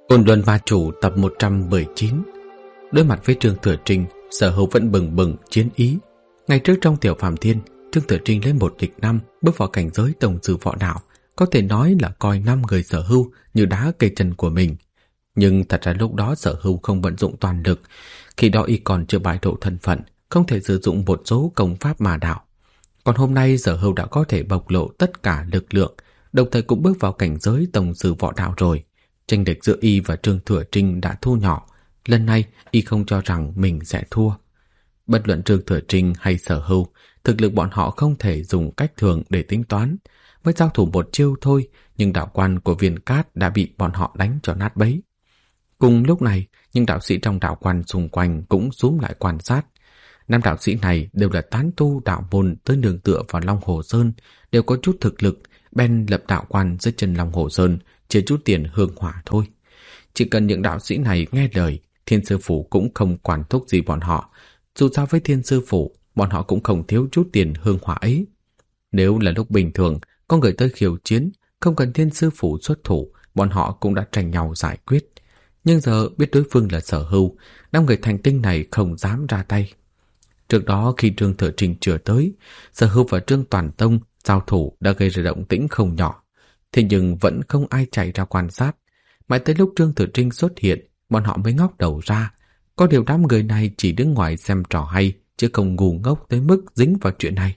Côn Luân Ma Chủ tập 119. Đối mặt với Trương Thừa Trinh, Sở Hữu vẫn bừng bừng chiến ý. Ngày trước trong Tiểu Phàm Thiên, Trương Thừa Trinh lấy 1 địch 5 bước vào cảnh giới tổng sư võ đạo, có thể nói là coi 5 người Sở Hữu như đá cây chân của mình. Nhưng thật ra lúc đó Sở Hữu không vận dụng toàn lực, khi đó y còn chưa bại lộ thân phận, không thể sử dụng một số công pháp ma đạo. Còn hôm nay Sở Hữu đã có thể bộc lộ tất cả lực lượng, đồng thời cũng bước vào cảnh giới tổng sư võ đạo rồi. Chênh lệch giữa y và Trương Thừa Trinh đã thu nhỏ. Lần này y không cho rằng mình sẽ thua. Bất luận Trương Thừa Trinh hay Sở Hữu, thực lực bọn họ không thể dùng cách thường để tính toán. Mới giao thủ một chiêu thôi, nhưng đạo quan của Viên Cát đã bị bọn họ đánh cho nát bấy. Cùng lúc này, những đạo sĩ trong đạo quan xung quanh cũng xúm lại quan sát. 5 đạo sĩ này đều là tán tu đạo môn tới nương tựa vào Long Hồ Sơn, đều có chút thực lực, bèn lập đạo quan dưới chân Long Hồ Sơn, chỉ chút tiền hương hỏa thôi. Chỉ cần những đạo sĩ này nghe lời, Thiên Sư Phủ cũng không quản thúc gì bọn họ. Dù sao với Thiên Sư Phủ, bọn họ cũng không thiếu chút tiền hương hỏa ấy. Nếu là lúc bình thường, có người tới khiêu chiến, không cần Thiên Sư Phủ xuất thủ, bọn họ cũng đã tranh nhau giải quyết. Nhưng giờ biết đối phương là Sở Hữu, 5 người thành tinh này không dám ra tay. Trước đó khi Trương Thừa Trinh chưa tới, Sở Hữu và Trương Toàn Tông giao thủ đã gây ra động tĩnh không nhỏ. Thế nhưng vẫn không ai chạy ra quan sát. Mãi tới lúc Trương Thừa Trinh xuất hiện, bọn họ mới ngóc đầu ra. Có điều đám người này chỉ đứng ngoài xem trò hay, chứ không ngu ngốc tới mức dính vào chuyện này.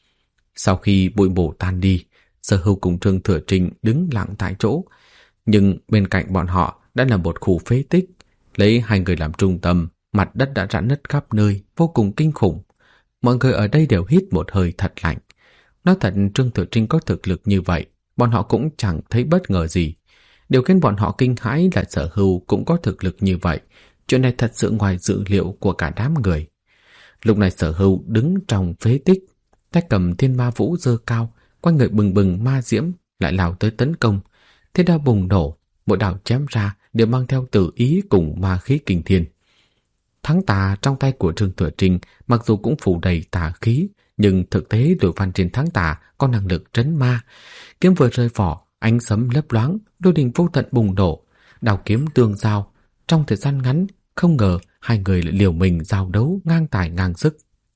Sau khi bụi mù tan đi, Sở Hữu cùng Trương Thừa Trinh đứng lặng tại chỗ. Nhưng bên cạnh bọn họ đã là một khu phế tích. Lấy 2 người làm trung tâm, mặt đất đã rạn nứt khắp nơi, vô cùng kinh khủng. Mọi người ở đây đều hít một hơi thật lạnh. Nói thật, Trương Thừa Trinh có thực lực như vậy, bọn họ cũng chẳng thấy bất ngờ gì. Điều khiến bọn họ kinh hãi là Sở Hữu cũng có thực lực như vậy. Chuyện này thật sự ngoài dự liệu của cả đám người. Lúc này Sở Hữu đứng trong phế tích, tay cầm thiên ma vũ giơ cao, quanh người bừng bừng ma diễm, lại lao tới tấn công. Thiên đao bùng nổ, mỗi đao chém ra đều mang theo tử ý cùng ma khí kinh thiên. Thắng tà trong tay của Trương Thừa Trinh mặc dù cũng phủ đầy tà khí, nhưng thực tế đội văn trên thắng tà có năng lực trấn ma. Kiếm vừa rơi vỏ, ánh sấm lấp loáng, lôi đình vô tận bùng nổ, đao kiếm tương giao. Trong thời gian ngắn, không ngờ 2 người lại liều mình giao đấu ngang tài ngang sức.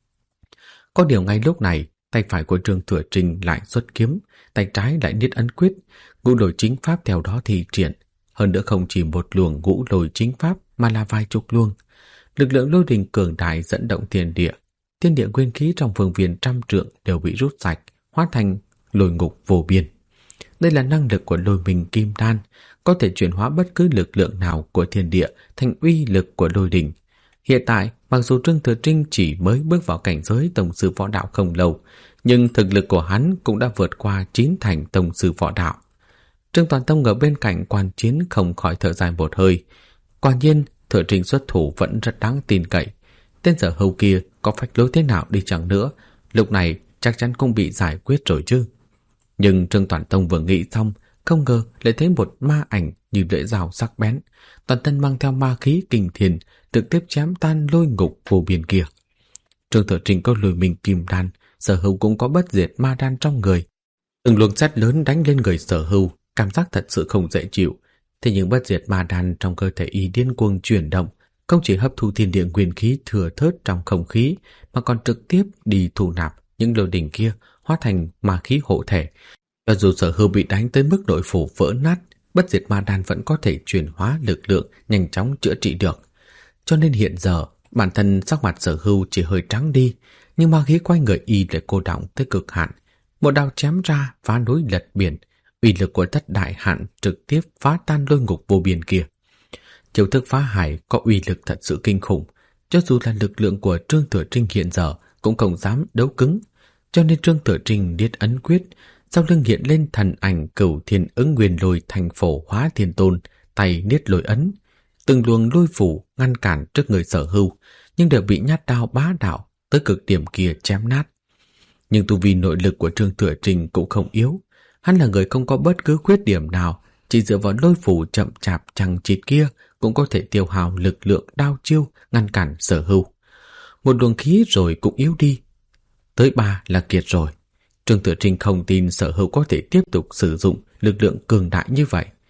Có điều ngay lúc này, tay phải của Trương Thừa Trinh lại xuất kiếm, tay trái lại niết ấn quyết, ngũ lôi chính pháp theo đó thi triển. Hơn nữa không chỉ một luồng ngũ lôi chính pháp mà là vài chục luồng. Lực lượng lôi đình cường đại dẫn động thiên địa nguyên khí trong phương viên trăm trượng đều bị rút sạch, hóa thành lôi ngục vô biên. Đây là năng lực của lôi minh kim đan, có thể chuyển hóa bất cứ lực lượng nào của thiên địa thành uy lực của lôi đình. Hiện tại, mặc dù Trương Thừa Trinh chỉ mới bước vào cảnh giới tổng sư võ đạo không lâu, nhưng thực lực của hắn cũng đã vượt qua 9 thành tổng sư võ đạo. Trương Toàn Tông ở bên cạnh quan chiến không khỏi thở dài một hơi. Quả nhiên, Thừa Trinh xuất thủ vẫn rất đáng tin cậy. Tên Sở Hữu kia có phách lối thế nào đi chăng nữa, lúc này chắc chắn cũng bị giải quyết rồi chứ. Nhưng Trương Toàn Tông vừa nghĩ xong, không ngờ lại thấy một ma ảnh như lưỡi dao sắc bén, toàn thân mang theo ma khí kinh thiên, trực tiếp chém tan lôi ngục vô biên kia. Trương Thừa Trinh có lôi minh kim đan, Sở Hữu cũng có bất diệt ma đan trong người. Từng luồng sét lớn đánh lên người Sở Hữu, cảm giác thật sự không dễ chịu. Thế nhưng bất diệt ma đan trong cơ thể y điên cuồng chuyển động, không chỉ hấp thu thiên địa nguyên khí thừa thớt trong không khí, mà còn trực tiếp đi thu nạp những lôi đình kia hóa thành ma khí hộ thể. Cho dù Sở Hữu bị đánh tới mức nội phủ vỡ nát, bất diệt ma đan vẫn có thể chuyển hóa lực lượng nhanh chóng chữa trị được. Cho nên hiện giờ, bản thân sắc mặt Sở Hữu chỉ hơi trắng đi, nhưng ma khí quanh người y lại cô đọng tới cực hạn. Một đao chém ra phá núi lật biển, uy lực của Thất Đại Hạn trực tiếp phá tan lôi ngục vô biên kia. Chiêu thức phá hải có uy lực thật sự kinh khủng, cho dù là lực lượng của Trương Thừa Trinh hiện giờ cũng không dám đấu cứng. Cho nên Trương Thừa Trinh niết ấn quyết, sau lưng hiện lên thần ảnh Cửu Thiên Ứng Nguyên Lôi thành phổ hóa thiên tôn, tay niết lôi ấn. Từng luồng lôi phủ ngăn cản trước người Sở Hữu, nhưng đều bị nhát đao bá đạo tới cực điểm kia chém nát. Nhưng tu vi nội lực của Trương Thừa Trinh cũng không yếu. Hắn là người không có bất cứ khuyết điểm nào, chỉ dựa vào lôi phủ chậm chạp chằng chịt kia cũng có thể tiêu hao lực lượng đao chiêu ngăn cản Sở Hữu. Một luồng khí rồi cũng yếu đi. Tới 3 là kiệt rồi. Trương Thừa Trinh không tin Sở Hữu có thể tiếp tục sử dụng lực lượng cường đại như vậy.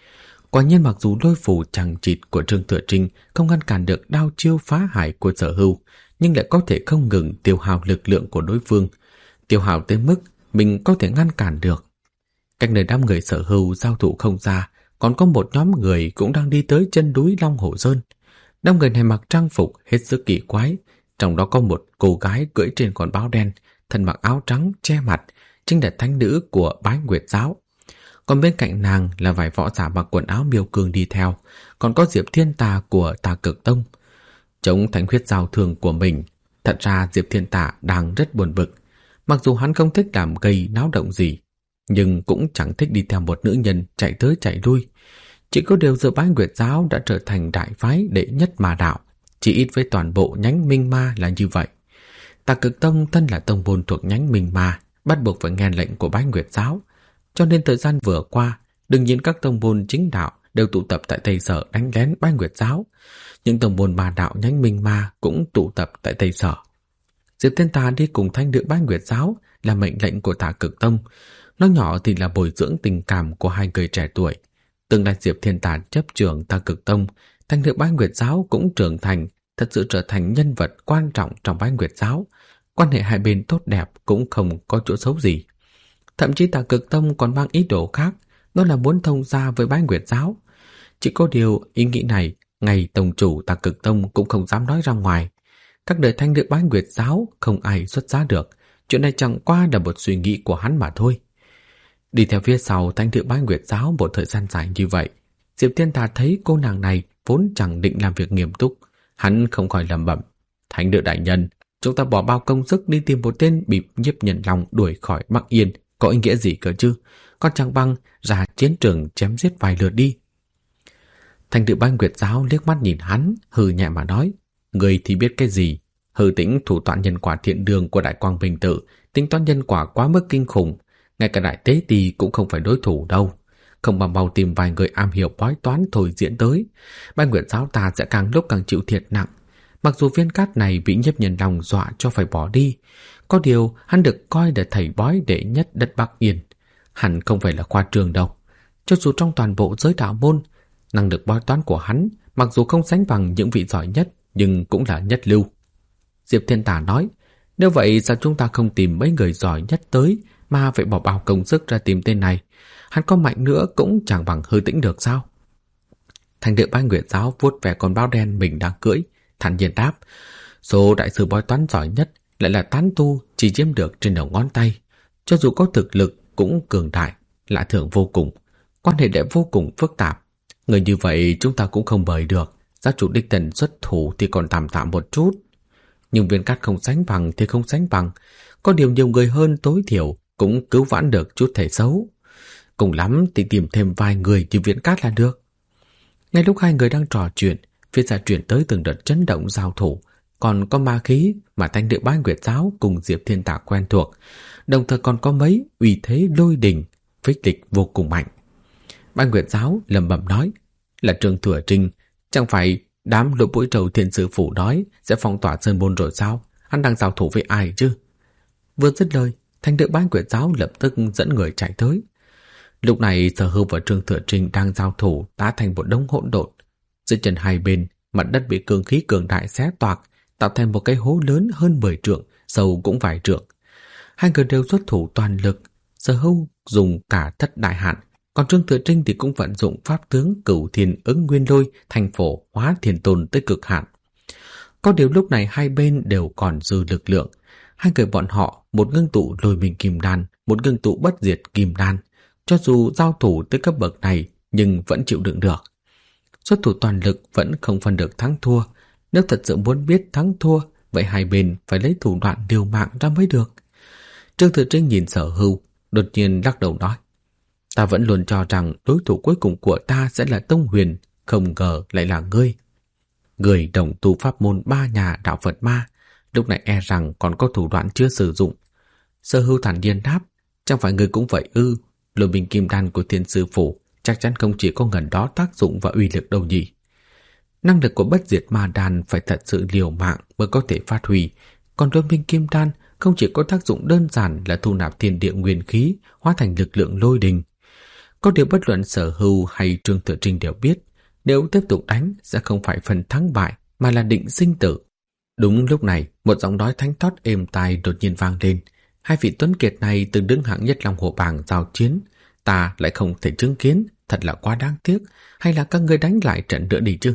Quả nhiên mặc dù lôi phù chằng chịt của Trương Thừa Trinh không ngăn cản được đao chiêu phá hải của Sở Hưu, nhưng lại có thể không ngừng tiêu hao lực lượng của đối phương, tiêu hao tới mức mình có thể ngăn cản được. Cách nơi đám người Sở Hưu giao thủ không xa, còn có một nhóm người cũng đang đi tới chân núi Long Hổ Sơn. Đám người này mặc trang phục hết sức kỳ quái, trong đó có một cô gái cưỡi trên con báo đen, thân mặc áo trắng che mặt, chính là thánh nữ của Bái Nguyệt giáo. Còn bên cạnh nàng là vài võ giả mặc quần áo miêu cương đi theo, còn có Diệp Thiên Tà của Tà Cực Tông. Chống thánh huyết giao thương của mình, thật ra Diệp Thiên Tà đang rất buồn bực. Mặc dù hắn không thích làm gây náo động gì, nhưng cũng chẳng thích đi theo một nữ nhân chạy tới chạy lui. Chỉ có điều giờ Bái Nguyệt giáo đã trở thành đại phái đệ nhất ma đạo, chỉ ít với toàn bộ nhánh Minh Ma là như vậy. Tà Cực Tông thân là tông môn thuộc nhánh Minh Ma, bắt buộc phải nghe lệnh của Bái Nguyệt giáo. Cho nên thời gian vừa qua, đương nhiên các tông môn chính đạo đều tụ tập tại Tây Sở đánh lén Bái Nguyệt giáo. Những tông môn ma đạo nhánh Minh Ma cũng tụ tập tại Tây Sở. Diệp Thiên Tà đi cùng thanh nữ Bái Nguyệt giáo là mệnh lệnh của Tà Cực Tông. Nói nhỏ thì là bồi dưỡng tình cảm của hai người trẻ tuổi. Tương lai Diệp Thiên Tà chấp trưởng Tà Cực Tông, thanh nữ Bái Nguyệt giáo cũng trưởng thành, thật sự trở thành nhân vật quan trọng trong Bái Nguyệt giáo. Quan hệ hai bên tốt đẹp cũng không có chỗ xấu gì. Thậm chí Tà Cực Tông còn mang ý đồ khác, đó là muốn thông gia với Bái Nguyệt giáo. Chỉ có điều ý nghĩ này, ngay tông chủ Tà Cực Tông cũng không dám nói ra ngoài. Các đời thanh nữ Bái Nguyệt giáo không ai xuất giá được, chuyện này chẳng qua là một suy nghĩ của hắn mà thôi. Đi theo phía sau thanh nữ Bái Nguyệt giáo một thời gian dài như vậy, Diệp Thiên Tà thấy cô nàng này vốn chẳng định làm việc nghiêm túc, hắn không khỏi lẩm bẩm: "Thánh nữ đại nhân, chúng ta bỏ bao công sức đi tìm một tên bị Nhiếp Nhân Long đuổi khỏi Bắc Yên, có ý nghĩa gì cơ chứ? Còn chẳng bằng ra chiến trường chém giết vài lượt đi." Thanh nữ Bái Nguyệt giáo liếc mắt nhìn hắn, hừ nhẹ mà nói: "Người thì biết cái gì? Hư Tĩnh thủ toán nhân quả thiện đường của Đại Quang Bình Tự, tính toán nhân quả quá mức kinh khủng, ngay cả Đại Tế Tỳ cũng không phải đối thủ đâu. Không bằng mau tìm vài người am hiểu bói toán thôi diễn tới, Bái Nguyệt giáo ta sẽ càng lúc càng chịu thiệt nặng. Mặc dù viên cát này bị Nhiếp Nhân Long dọa cho phải bỏ đi, có điều hắn được coi là thầy bói đệ nhất đất Bắc Yên. Hắn không phải là khoa trương đâu. Cho dù trong toàn bộ giới đạo môn, năng lực bói toán của hắn mặc dù không sánh bằng những vị giỏi nhất, nhưng cũng là nhất lưu." Diệp Thiên Tà nói: "Nếu vậy sao chúng ta không tìm mấy người giỏi nhất tới, mà phải bỏ bao công sức ra tìm tên này? Hắn có mạnh nữa cũng chẳng bằng Hư Tĩnh được sao?" Thanh nữ Bái Nguyệt giáo vuốt về con báo đen mình đang cưỡi, thản nhiên đáp: "Số đại sư bói toán giỏi nhất lại là tán tu chỉ chiếm được trên đầu ngón tay, cho dù có thực lực cũng cường đại, lạ thường vô cùng, quan hệ lại vô cùng phức tạp. Người như vậy chúng ta cũng không mời được, gia chủ đích thân xuất thủ thì còn tạm tạm một chút. Nhưng viên cát không sánh bằng thì không sánh bằng, có điều nhiều người hơn tối thiểu cũng cứu vãn được chút thể xấu. Cùng lắm thì tìm thêm vài người như viên cát là được." Ngay lúc hai người đang trò chuyện, phía xa truyền tới từng đợt chấn động giao thủ, còn có ma khí mà thanh nữ Bái Nguyệt giáo cùng Diệp Thiên Tà quen thuộc, đồng thời còn có mấy uy thế lôi đình, phích lịch vô cùng mạnh. Bái Nguyệt giáo lẩm bẩm nói: "Là Trương Thừa Trinh, chẳng phải đám lỗ bũi trầu thiên sư phủ nói sẽ phong tỏa sơn môn rồi sao? Hắn đang giao thủ với ai chứ?" Vừa dứt lời, thanh nữ Bái Nguyệt giáo lập tức dẫn người chạy tới. Lúc này Sở Hưu và Trương Thừa Trinh đang giao thủ đã thành một đống hỗn độn. Dưới chân hai bên, mặt đất bị cương khí cường đại xé toạc, tạo thành một cái hố lớn hơn 10 trượng, sâu cũng vài trượng. Hai người đều xuất thủ toàn lực. Sở Hưu dùng cả thất đại hạn, còn Trương Thừa Trinh thì cũng vận dụng pháp tướng Cửu Thiên Ứng Nguyên Lôi thành phổ hóa thiên tôn tới cực hạn. Có điều lúc này hai bên đều còn dư lực lượng. Hai người bọn họ, một ngưng tụ Lôi Minh Kim Đan, một ngưng tụ Bất Diệt Kim Đan, cho dù giao thủ tới cấp bậc này nhưng vẫn chịu đựng được. Xuất thủ toàn lực vẫn không phân được thắng thua. Nếu thật sự muốn biết thắng thua, vậy hai bên phải lấy thủ đoạn liều mạng ra mới được. Trương Thừa Trinh nhìn Sở Hưu, đột nhiên lắc đầu nói: "Ta vẫn luôn cho rằng đối thủ cuối cùng của ta sẽ là Tông Huyền, không ngờ lại là ngươi. Người đồng tu pháp môn ba nhà đạo Phật ma, lúc này e rằng còn có thủ đoạn chưa sử dụng." Sở Hưu thản nhiên đáp: "Chẳng phải ngươi cũng vậy ư? Lôi Minh Kim Đan của Thiên Sư Phủ chắc chắn không chỉ có ngần đó tác dụng và uy lực đâu nhỉ? Năng lực của Bất Diệt Ma Đan phải thật sự liều mạng mới có thể phát huy, còn Lôi Minh Kim Đan không chỉ có tác dụng đơn giản là thu nạp thiên địa nguyên khí hóa thành lực lượng lôi đình. Có điều bất luận Sở Hưu hay Trương Thừa Trinh đều biết, nếu tiếp tục đánh sẽ không phải phần thắng bại mà là định sinh tử. Đúng lúc này, một giọng nói thánh thót êm tai đột nhiên vang lên. Hai vị tuấn kiệt này từng đứng hạng nhất Long Hổ bảng giao chiến, ta lại không thể chứng kiến, thật là quá đáng tiếc. Hay là các ngươi đánh lại trận nữa đi chứ?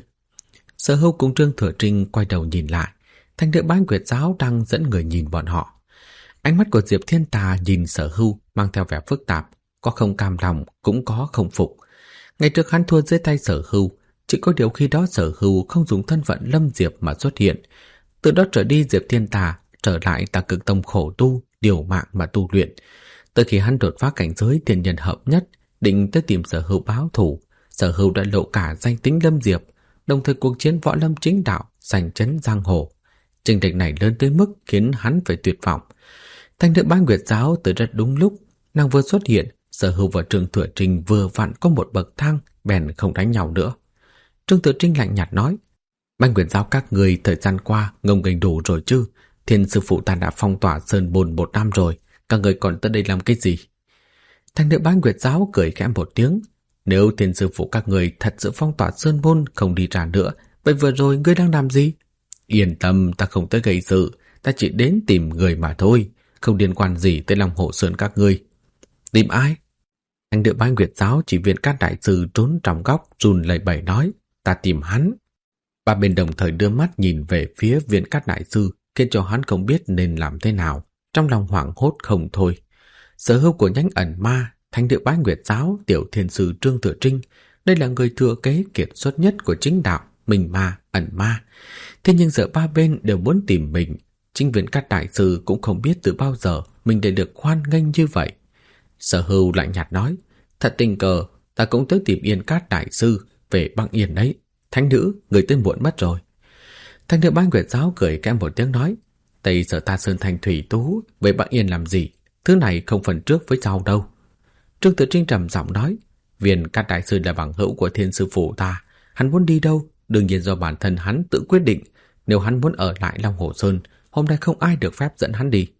Sở Hưu cùng Trương Thừa Trinh quay đầu nhìn lại, Thanh Địa Bái Nguyệt Giáo đang dẫn người nhìn bọn họ. Ánh mắt của Diệp Thiên Tà nhìn Sở Hưu mang theo vẻ phức tạp, có không cam lòng cũng có không phục. Ngày trước hắn thua dưới tay Sở Hưu, chỉ có điều khi đó Sở Hưu không dùng thân phận Lâm Diệp mà xuất hiện. Từ đó trở đi Diệp Thiên Tà trở lại Tà Cực Tông khổ tu, điều mạng mà tu luyện. Tới khi hắn đột phá cảnh giới tiền nhân hợp nhất, định tới tìm Sở Hưu báo thù, Sở Hưu đã lộ cả danh tính Lâm Diệp, đồng thời cuộc chiến võ lâm chính đạo giành chấn giang hồ. Chênh lệch này lớn tới mức khiến hắn phải tuyệt vọng. Thanh Địa Bái Nguyệt Giáo tới rất đúng lúc, nàng vừa xuất hiện, Sở Hưu và Trương Thừa Trinh vừa vặn có một bậc thang, bèn không đánh nhau nữa. Trương Thừa Trinh lạnh nhạt nói: Bái Nguyệt Giáo các người thời gian qua ngông nghênh đủ rồi chứ? Thiên sư phụ ta đã phong tỏa Sơn Bồn 1 năm rồi, các người còn tới đây làm cái gì? Thanh Địa Bái Nguyệt Giáo cười khẽ một tiếng: Nếu thiên sư phụ các người thật sự phong tỏa Sơn Bồn không đi ra nữa, vậy vừa rồi ngươi đang làm gì? Yên tâm, ta không tới gây sự, ta chỉ đến tìm người mà thôi, không liên quan gì tới Long Hổ Sơn các ngươi. Tìm ai? Thanh Địa Bái Nguyệt Giáo chỉ Viên Cát đại sư trốn trong góc run lẩy bẩy nói: Ta tìm hắn. Ba bên đồng thời đưa mắt nhìn về phía Viên Cát đại sư, khiến cho hắn không biết nên làm thế nào, trong lòng hoảng hốt không thôi. Sở Hưu của nhánh ẩn ma, Thanh Địa Bái Nguyệt Giáo, tiểu thiên sư Trương Thừa Trinh, đây là người thừa kế kiệt xuất nhất của chính đạo, minh ma, ẩn ma. Thế nhưng giờ ba bên đều muốn tìm mình, chính Viên Cát đại sư cũng không biết từ bao giờ mình để được hoan nghênh như vậy. Sở Hưu lạnh nhạt nói: Thật tình cờ, ta cũng tới tìm Yên Cát đại sư về băng yên đấy. Thánh nữ, người tới muộn mất rồi. Thanh Địa Bái Nguyệt Giáo cười kém một tiếng nói: Tây Sở ta Sơn Thành Thủy Tú về băng yên làm gì? Thứ này không phần trước với sau đâu. Trương Tử Trinh trầm giọng nói: Viên Cát đại sư là bằng hữu của thiên sư phụ ta, hắn muốn đi đâu đương nhiên do bản thân hắn tự quyết định. Nếu hắn muốn ở lại Long Hồ Sơn, hôm nay không ai được phép dẫn hắn đi.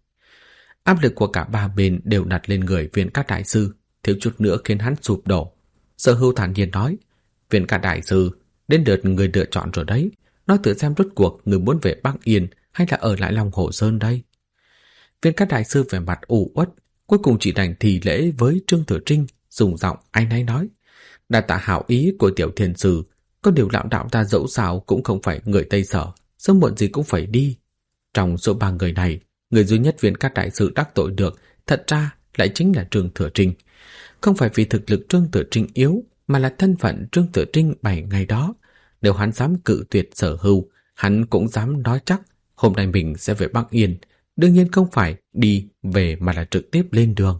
Áp lực của cả ba bên đều đặt lên người Viên Cát đại sư, thiếu chút nữa khiến hắn sụp đổ. Sở Hưu thản nhiên nói: Viên Cát đại sư, đến lượt người lựa chọn rồi đấy. Nói thử xem rốt cuộc người muốn về Bắc Yên hay là ở lại Long Hồ Sơn đây. Viên Cát đại sư vẻ mặt u uất, cuối cùng chỉ đành thì lễ với Trương Thừa Trinh, dùng giọng áy náy nói: Đa tạ hảo ý của tiểu thiên sư, có điều lão đạo ta dẫu sao cũng không phải người Tây Sở, sớm muộn gì cũng phải đi. Trong số 3 người này, người duy nhất Viên Cát đại sư đắc tội được thật ra lại chính là Trương Thừa Trinh. Không phải vì thực lực Trương Thừa Trinh yếu, mà là thân phận Trương Thừa Trinh bày ngày đó. Nếu hắn dám cự tuyệt Sở Hưu, hắn cũng dám nói chắc hôm nay mình sẽ về Bắc Yên, đương nhiên không phải đi về mà là trực tiếp lên đường.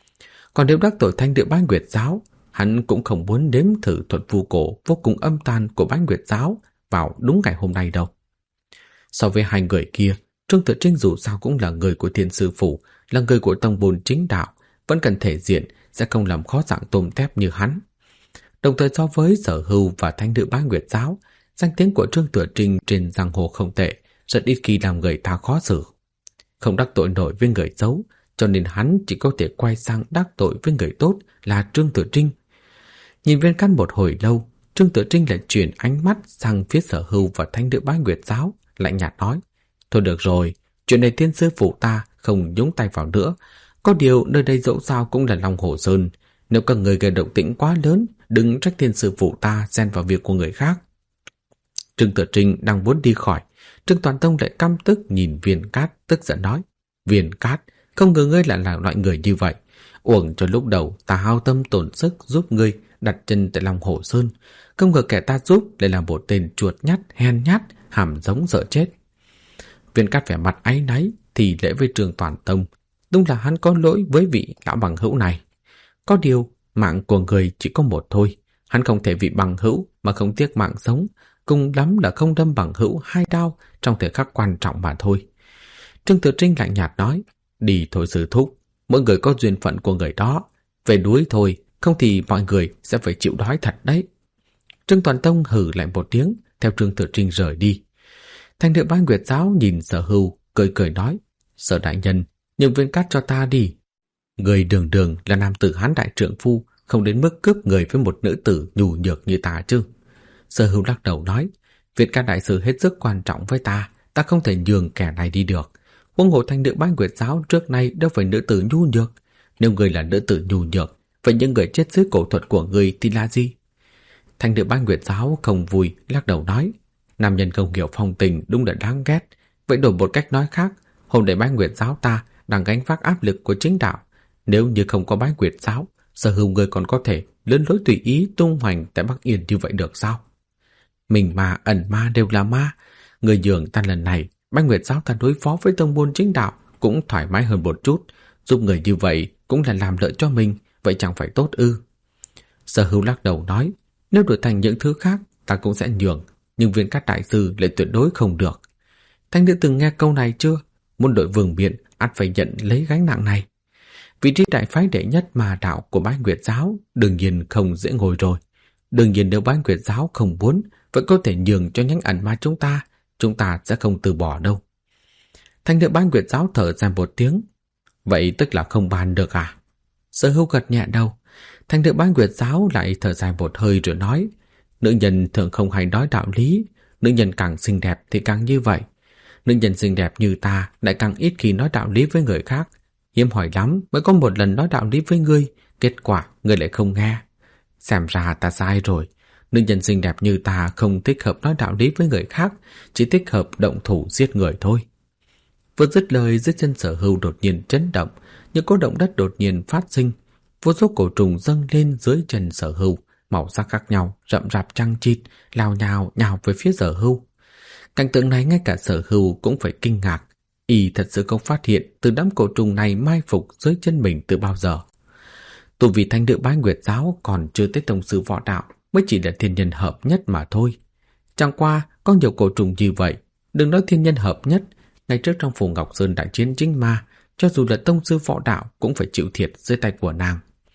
Còn nếu đắc tội Thanh Địa Bái Nguyệt Giáo, hắn cũng không muốn nếm thử thuật vu cổ vô cùng âm tàn của Bái Nguyệt Giáo vào đúng ngày hôm nay đâu. So với hai người kia, Trương Thừa Trinh dù sao cũng là người của thiên sư phụ, là người của tông môn chính đạo, vẫn cần thể diện, sẽ không làm khó dạng tôm tép như hắn. Đồng thời so với Sở Hưu và Thanh Địa Bái Nguyệt Giáo, danh tiếng của Trương Thừa Trinh trên giang hồ không tệ, rất ít khi làm người ta khó xử. Không đắc tội nổi với người xấu, cho nên hắn chỉ có thể quay sang đắc tội với người tốt là Trương Thừa Trinh. Nhìn Viên Cát một hồi lâu, Trương Thừa Trinh lại chuyển ánh mắt sang phía Sở Hưu và Thanh Địa Bái Nguyệt Giáo, lạnh nhạt nói: Thôi được rồi, chuyện này thiên sư phụ ta không nhúng tay vào nữa. Có điều nơi đây dẫu sao cũng là Long Hồ Sơn, nếu các người gây động tĩnh quá lớn, đừng trách thiên sư phụ ta xen vào việc của người khác. Trương Thừa Trinh đang muốn đi khỏi, Trương Toàn Tông lại căm tức nhìn Viên Cát, tức giận nói: Viên Cát, không ngờ ngươi lại là loại người như vậy. Uổng cho lúc đầu ta hao tâm tổn sức giúp ngươi đặt chân tại Long Hồ Sơn, không ngờ kẻ ta giúp lại là một tên chuột nhắt, hèn nhát, hàm giống sợ chết. Viên Cát vẻ mặt áy náy thì lễ với Trương Toàn Tông, đúng là hắn có lỗi với vị lão bằng hữu này. Có điều mạng của người chỉ có một thôi, hắn không thể vì bằng hữu mà không tiếc mạng sống, cùng lắm là không đâm bằng hữu 2 đao trong thời khắc quan trọng mà thôi. Trương Thừa Trinh lạnh nhạt nói: Đi thôi sư thúc, mỗi người có duyên phận của người đó, về núi thôi, không thì mọi người sẽ phải chịu đói thật đấy. Trương Toàn Tông hừ lại một tiếng, theo Trương Thừa Trinh rời đi. Thanh Địa Bái Nguyệt Giáo nhìn Sở Hưu, cười cười nói: Sở đại nhân, nhường Viên Cát cho ta đi. Người đường đường là nam tử hán đại trượng phu, không đến mức cướp người với một nữ tử nhu nhược như ta chứ. Sở Hưu lắc đầu nói, Việt Ca đại sư hết sức quan trọng với ta không thể nhường kẻ này đi được. Huống hồ Thanh Nữ Bái Nguyệt giáo trước nay đâu phải nữ tử nhu nhược. Nếu người là nữ tử nhu nhược, vậy những người chết dưới cổ thuật của người thì là gì? Thanh Nữ Bái Nguyệt giáo không vui, lắc đầu nói, nam nhân không hiểu phong tình đúng là đáng ghét. Vậy đổi một cách nói khác, hôm nay Bái Nguyệt giáo ta đang gánh vác áp lực của chính đạo. Nếu như không có Bái Nguyệt giáo, Sở Hưu người còn có thể lớn lối tùy ý tung hoành tại Bắc Yên như vậy được sao? Mình ma ẩn ma đều là ma. Người nhường ta lần này, Bái Nguyệt giáo ta đối phó với tông môn chính đạo cũng thoải mái hơn một chút. Giúp người như vậy cũng là làm lợi cho mình, vậy chẳng phải tốt ư? Sở Hưu lắc đầu nói, nếu đổi thành những thứ khác ta cũng sẽ nhường, nhưng Viên Cát đại sư lại tuyệt đối không được. Thanh Nữ từng nghe câu này chưa? Muốn đội vương miện ắt phải nhận lấy gánh nặng này. Vị trí đại phái đệ nhất mà đạo của Bái Nguyệt giáo đương nhiên không dễ ngồi rồi. Đương nhiên nếu Bái Nguyệt giáo không muốn, vẫn có thể nhường cho nhánh ẩn ma chúng ta sẽ không từ bỏ đâu. Thanh Nữ Bái Nguyệt giáo thở dài một tiếng, vậy tức là không bàn được à? Sở Hưu gật nhẹ đầu. Thanh Nữ Bái Nguyệt giáo lại thở dài một hơi rồi nói, nữ nhân thường không hay nói đạo lý, nữ nhân càng xinh đẹp thì càng như vậy. Nữ nhân xinh đẹp như ta lại càng ít khi nói đạo lý với người khác. Hiếm hỏi lắm mới có một lần nói đạo lý với ngươi, kết quả ngươi lại không nghe. Xem ra ta sai rồi. Nữ nhân xinh đẹp như ta không thích hợp nói đạo lý với người khác, chỉ thích hợp động thủ giết người thôi. Vừa dứt lời, dưới chân Sở Hưu đột nhiên chấn động, những cỗ động đất đột nhiên phát sinh. Vô số cổ trùng dâng lên dưới chân Sở Hưu, màu sắc khác nhau, rậm rạp chằng chịt, lao nhào về phía Sở Hưu. Cảnh tượng này ngay cả Sở Hưu cũng phải kinh ngạc. Y thật sự không phát hiện từ đám cổ trùng này mai phục dưới chân mình từ bao giờ. Tu vi Thanh Nữ Bái Nguyệt giáo còn chưa tới tông sư võ đạo, mới chỉ là thiên nhân hợp nhất mà thôi. Chẳng qua có nhiều cổ trùng như vậy, đừng nói thiên nhân hợp nhất, ngày trước trong phủ Ngọc Sơn đại chiến chính ma, cho dù là tông sư võ đạo cũng phải chịu thiệt dưới tay của nàng.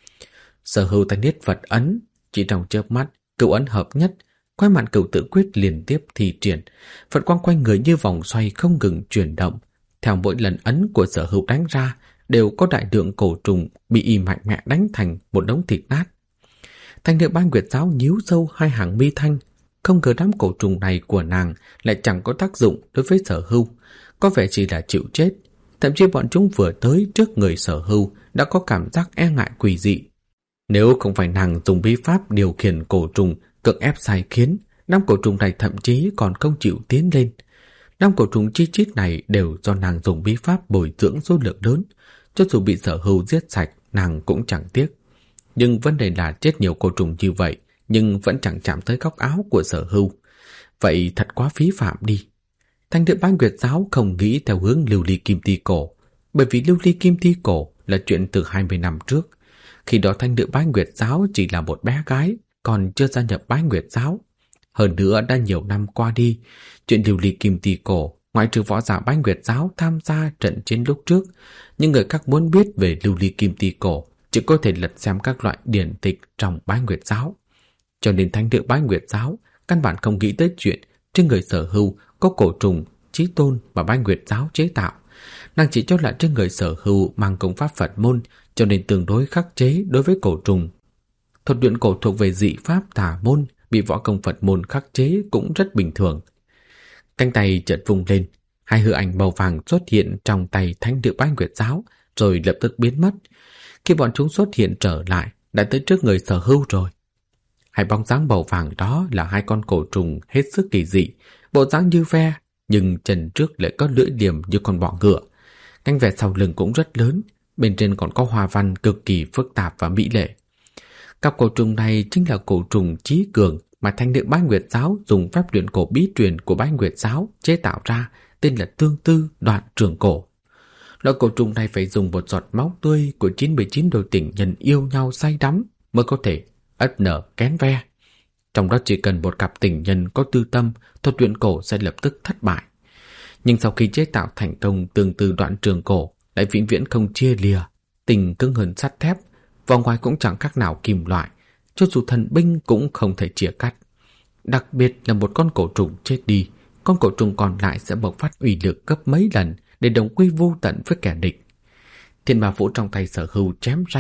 Sở Hưu tay niết Phật ấn, chỉ trong chớp mắt, cửu ấn hợp nhất, quái mạn cửu tự quyết liên tiếp thi triển, Phật quang quanh người như vòng xoay không ngừng chuyển động. Theo mỗi lần ấn của Sở Hưu đánh ra, đều có đại lượng cổ trùng bị y mạnh mẽ đánh thành một đống thịt nát. Thanh Nữ Bái Nguyệt giáo nhíu sâu hai hàng mi thanh, không ngờ đám cổ trùng này của nàng lại chẳng có tác dụng đối với Sở Hưu, có vẻ chỉ là chịu chết. Thậm chí bọn chúng vừa tới trước người Sở Hưu đã có cảm giác e ngại quỷ dị. Nếu không phải nàng dùng bí pháp điều khiển cổ trùng cưỡng ép sai khiến, đám cổ trùng này thậm chí còn không chịu tiến lên. Đám cổ trùng chi chít này đều do nàng dùng bí pháp bồi dưỡng số lượng lớn, cho dù bị Sở Hưu giết sạch, nàng cũng chẳng tiếc. Nhưng vấn đề là chết nhiều cổ trùng như vậy, nhưng vẫn chẳng chạm tới góc áo của Sở Hưu. Vậy thật quá phí phạm đi. Thanh Nữ Bái Nguyệt giáo không nghĩ theo hướng lưu ly kim ti cổ, bởi vì lưu ly kim ti cổ là chuyện từ 20 năm trước. Khi đó Thanh Nữ Bái Nguyệt giáo chỉ là một bé gái, còn chưa gia nhập Bái Nguyệt giáo. Hơn nữa đã nhiều năm qua đi, chuyện lưu ly kim ti cổ, ngoại trừ võ giả Bái Nguyệt giáo tham gia trận chiến lúc trước, những người khác muốn biết về lưu ly kim ti cổ chỉ có thể lật xem các loại điển tịch trong Bái Nguyệt giáo. Cho nên Thanh Nữ Bái Nguyệt giáo căn bản không nghĩ tới chuyện trên người Sở Hưu có cổ trùng, Chí Tôn và Bái Nguyệt giáo chế tạo. Nàng chỉ cho là trên người Sở Hưu mang công pháp Phật môn, cho nên tương đối khắc chế đối với cổ trùng. Thuật luyện cổ thuộc về dị pháp tà môn, bị võ công Phật môn khắc chế cũng rất bình thường. Cánh tay chợt vung lên, hai hư ảnh màu vàng xuất hiện trong tay Thanh Nữ Bái Nguyệt giáo, rồi lập tức biến mất. Khi bọn chúng xuất hiện trở lại, đã tới trước người Sở Hưu rồi. Hai bóng dáng màu vàng đó là hai con cổ trùng hết sức kỳ dị, bộ dáng như ve, nhưng chân trước lại có lưỡi liềm như con bọ ngựa. Cánh ve sau lưng cũng rất lớn, bên trên còn có hoa văn cực kỳ phức tạp và mỹ lệ. Cặp cổ trùng này chính là cổ trùng Chí Cường mà Thanh Nữ Bái Nguyệt giáo dùng phép luyện cổ bí truyền của Bái Nguyệt giáo chế tạo ra, tên là Tương Tư Đoạn Trường Cổ. Loại cổ trùng này phải dùng một giọt máu tươi của 99 đôi tình nhân yêu nhau say đắm mới có thể ấp nở kén ve. Trong đó chỉ cần một cặp tình nhân có tư tâm, thuật luyện cổ sẽ lập tức thất bại. Nhưng sau khi chế tạo thành công Tương Tư Đoạn Trường Cổ lại vĩnh viễn không chia lìa, tình cứng hơn sắt thép, vòng ngoài cũng chẳng khác nào kim loại, cho dù thần binh cũng không thể chia cắt. Đặc biệt là một con cổ trùng chết đi, con cổ trùng còn lại sẽ bộc phát uy lực gấp mấy lần để đồng quy vô tận với kẻ địch. Thiên Ma Vũ trong tay Sở Hưu chém ra,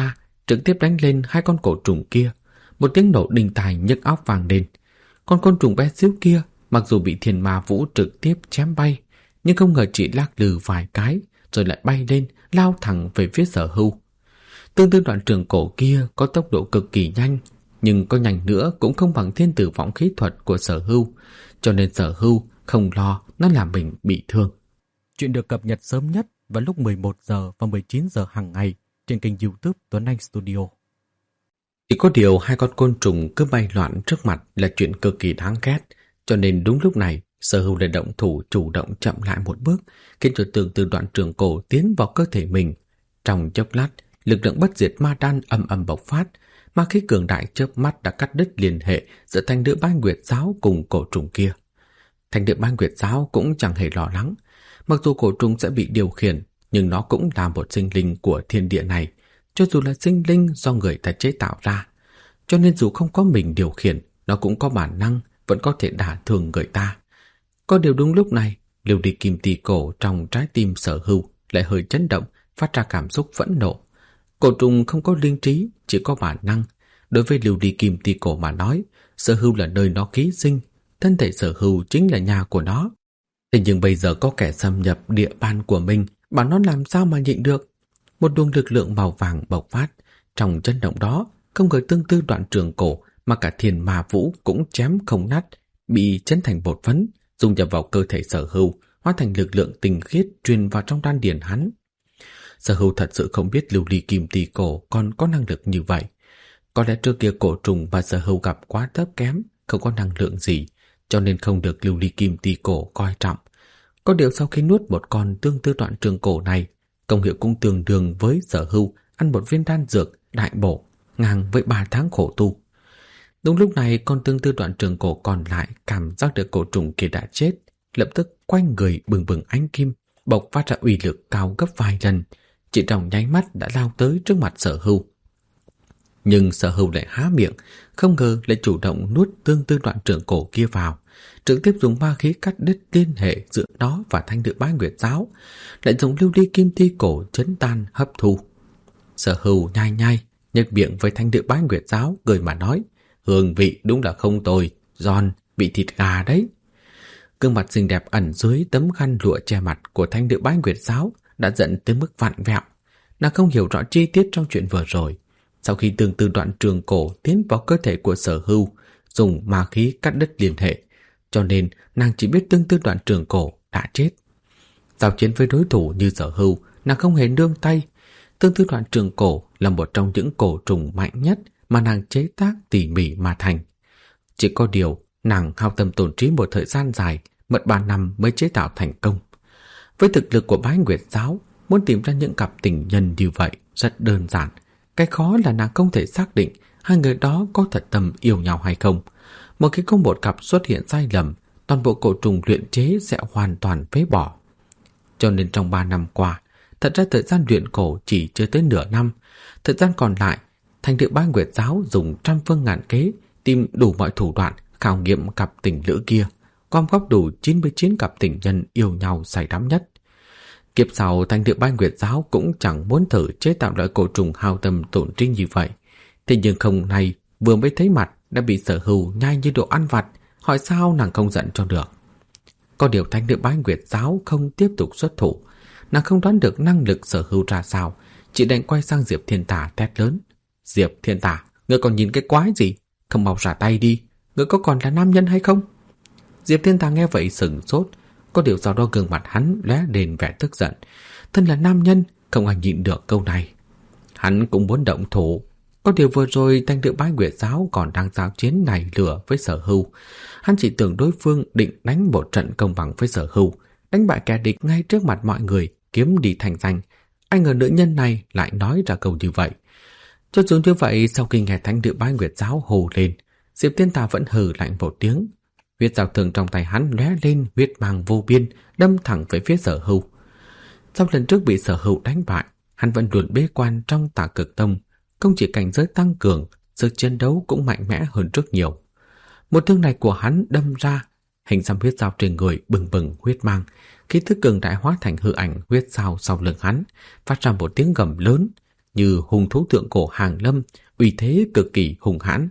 trực tiếp đánh lên hai con cổ trùng kia. Một tiếng nổ đinh tai nhức óc vang lên. Con côn trùng bé xíu kia mặc dù bị Thiên Ma Vũ trực tiếp chém bay, nhưng không ngờ chỉ lắc lư vài cái rồi lại bay lên, lao thẳng về phía Sở Hưu. Tương tự đoạn trường cổ kia có tốc độ cực kỳ nhanh, nhưng có nhanh nữa cũng không bằng thiên tử vọng khí thuật của Sở Hưu, cho nên Sở Hưu không lo nó làm mình bị thương. Chuyện được cập nhật sớm nhất vào lúc 11 giờ và 19 giờ hàng ngày trên kênh YouTube Tuấn Anh Studio. Chỉ có điều hai con côn trùng cứ bay loạn trước mặt là chuyện cực kỳ đáng ghét, cho nên đúng lúc này Sở Hưu lại động thủ chủ động chậm lại một bước, khiến cho Tương Tư đoạn trường cổ tiến vào cơ thể mình. Trong chốc lát, lực lượng bất diệt ma đan ầm ầm bộc phát, ma khí cường đại chớp mắt đã cắt đứt liên hệ giữa Thanh Nữ Bái Nguyệt Giáo cùng cổ trùng kia. Thanh Nữ Bái Nguyệt Giáo cũng chẳng hề lo lắng, mặc dù cổ trùng sẽ bị điều khiển, nhưng nó cũng là một sinh linh của thiên địa này, cho dù là sinh linh do người ta chế tạo ra, cho nên dù không có mình điều khiển, nó cũng có bản năng vẫn có thể đả thương người ta. Có điều đúng lúc này, lưu ly kim tỳ cổ trong trái tim Sở Hưu lại hơi chấn động, phát ra cảm xúc phẫn nộ. Cổ trùng không có linh trí, chỉ có bản năng. Đối với lưu ly kim tỳ cổ mà nói, Sở Hưu là nơi nó ký sinh, thân thể Sở Hưu chính là nhà của nó. Thế nhưng bây giờ có kẻ xâm nhập địa bàn của mình, bảo nó làm sao mà nhịn được. Một luồng lực lượng màu vàng bộc phát, trong chấn động đó, không ngờ Tương Tư đoạn trường cổ mà cả Thiên Ma Vũ cũng chém không nát, bị chấn thành bột phấn, dung nhập vào cơ thể Sở Hưu, hóa thành lực lượng tinh khiết truyền vào trong đan điền hắn. Sở Hưu thật sự không biết lưu ly kim tỳ cổ còn có năng lực như vậy. Có lẽ trước kia cổ trùng mà Sở Hưu gặp quá thấp kém, không có năng lượng gì, cho nên không được lưu ly kim tỳ cổ coi trọng. Có điều sau khi nuốt một con Tương Tư đoạn trường cổ này, công hiệu cũng tương đương với Sở Hưu ăn một viên đan dược đại bổ, ngang với 3 tháng khổ tu. Đúng lúc này, con Tương Tư đoạn trường cổ còn lại cảm giác được cổ trùng kia đã chết, lập tức quanh người bừng bừng ánh kim, bộc phát ra uy lực cao gấp vài lần, chỉ trong nháy mắt đã lao tới trước mặt Sở Hưu. Nhưng Sở Hưu lại há miệng, không ngờ lại chủ động nuốt Tương Tư đoạn trường cổ kia vào, trực tiếp dùng ma khí cắt đứt liên hệ giữa nó và Thanh Nữ Bái Nguyệt Giáo, lại dùng lưu ly kim ti cổ chấn tan hấp thu. Sở Hưu nhai nhai, nhếch miệng với Thanh Nữ Bái Nguyệt Giáo, cười mà nói: hương vị đúng là không tồi, giòn, vị thịt gà đấy. Gương mặt xinh đẹp ẩn dưới tấm khăn lụa che mặt của Thanh Nữ Bái Nguyệt Giáo đã giận tới mức vặn vẹo. Nàng không hiểu rõ chi tiết trong chuyện vừa rồi. Sau khi Tương Tư đoạn trường cổ tiến vào cơ thể của Sở Hưu, dùng ma khí cắt đứt liên hệ, cho nên nàng chỉ biết Tương Tư đoạn trường cổ đã chết. Giao chiến với đối thủ như Sở Hưu, nàng không hề nương tay. Tương Tư đoạn trường cổ là một trong những cổ trùng mạnh nhất mà nàng chế tác tỉ mỉ mà thành. Chỉ có điều, nàng hao tâm tổn trí một thời gian dài, mất 3 năm mới chế tạo thành công. Với thực lực của Bái Nguyệt Giáo, muốn tìm ra những cặp tình nhân như vậy rất đơn giản. Cái khó là nàng không thể xác định hai người đó có thật tâm yêu nhau hay không. Một khi có một cặp xuất hiện sai lầm, toàn bộ cổ trùng luyện chế sẽ hoàn toàn phế bỏ. Cho nên trong 3 năm qua, thật ra thời gian luyện cổ chỉ chưa tới nửa năm. Thời gian còn lại, Thanh Nữ Bái Nguyệt Giáo dùng trăm phương ngàn kế tìm đủ mọi thủ đoạn khảo nghiệm cặp tình lữ kia, gom góp đủ 99 cặp tình nhân yêu nhau say đắm nhất. Kiếp sau, Thanh Nữ Bái Nguyệt Giáo cũng chẳng muốn thử chế tạo loại cổ trùng hao tâm tổn trí như vậy. Thế nhưng không nay, vừa mới thấy mặt đã bị Sở Hưu nhai như đồ ăn vặt, hỏi sao nàng không giận cho được. Có điều Thanh Nữ Bái Nguyệt Giáo không tiếp tục xuất thủ, nàng không đoán được năng lực Sở Hưu ra sao, chỉ đành quay sang Diệp Thiên Tà thét lớn: Diệp Thiên Tà, ngươi còn nhìn cái quái gì? Không mau ra tay đi, ngươi có còn là nam nhân hay không? Diệp Thiên Tà nghe vậy sửng sốt, có điều sau đó gương mặt hắn lóe lên vẻ tức giận. Thân là nam nhân, không ai nhịn được câu này. Hắn cũng muốn động thủ. Có điều vừa rồi Thanh Nữ Bái Nguyệt Giáo còn đang giao chiến này lửa với Sở Hưu. Hắn chỉ tưởng đối phương định đánh một trận công bằng với Sở Hưu, đánh bại kẻ địch ngay trước mặt mọi người, kiếm đi thành danh. Ai ngờ nữ nhân này lại nói ra câu như vậy. Cho dù như vậy, sau khi nghe Thanh Nữ Bái Nguyệt Giáo hồ lên, Diệp Thiên Tà vẫn hừ lạnh một tiếng. Huyết giao thường trong tay hắn lóe lên huyết mang vô biên, đâm thẳng về phía Sở Hưu. Sau lần trước bị Sở Hưu đánh bại, hắn vẫn luôn bế quan trong Tà Cực Tông, không chỉ cảnh giới tăng cường, sức chiến đấu cũng mạnh mẽ hơn rất nhiều. Một thương này của hắn đâm ra, hình xăm huyết giao trên người bừng bừng huyết mang, khí tức cường đại hóa thành hư ảnh huyết giao sau lưng hắn, phát ra một tiếng gầm lớn. như hung thú thượng cổ hàng lâm, uy thế cực kỳ hung hãn.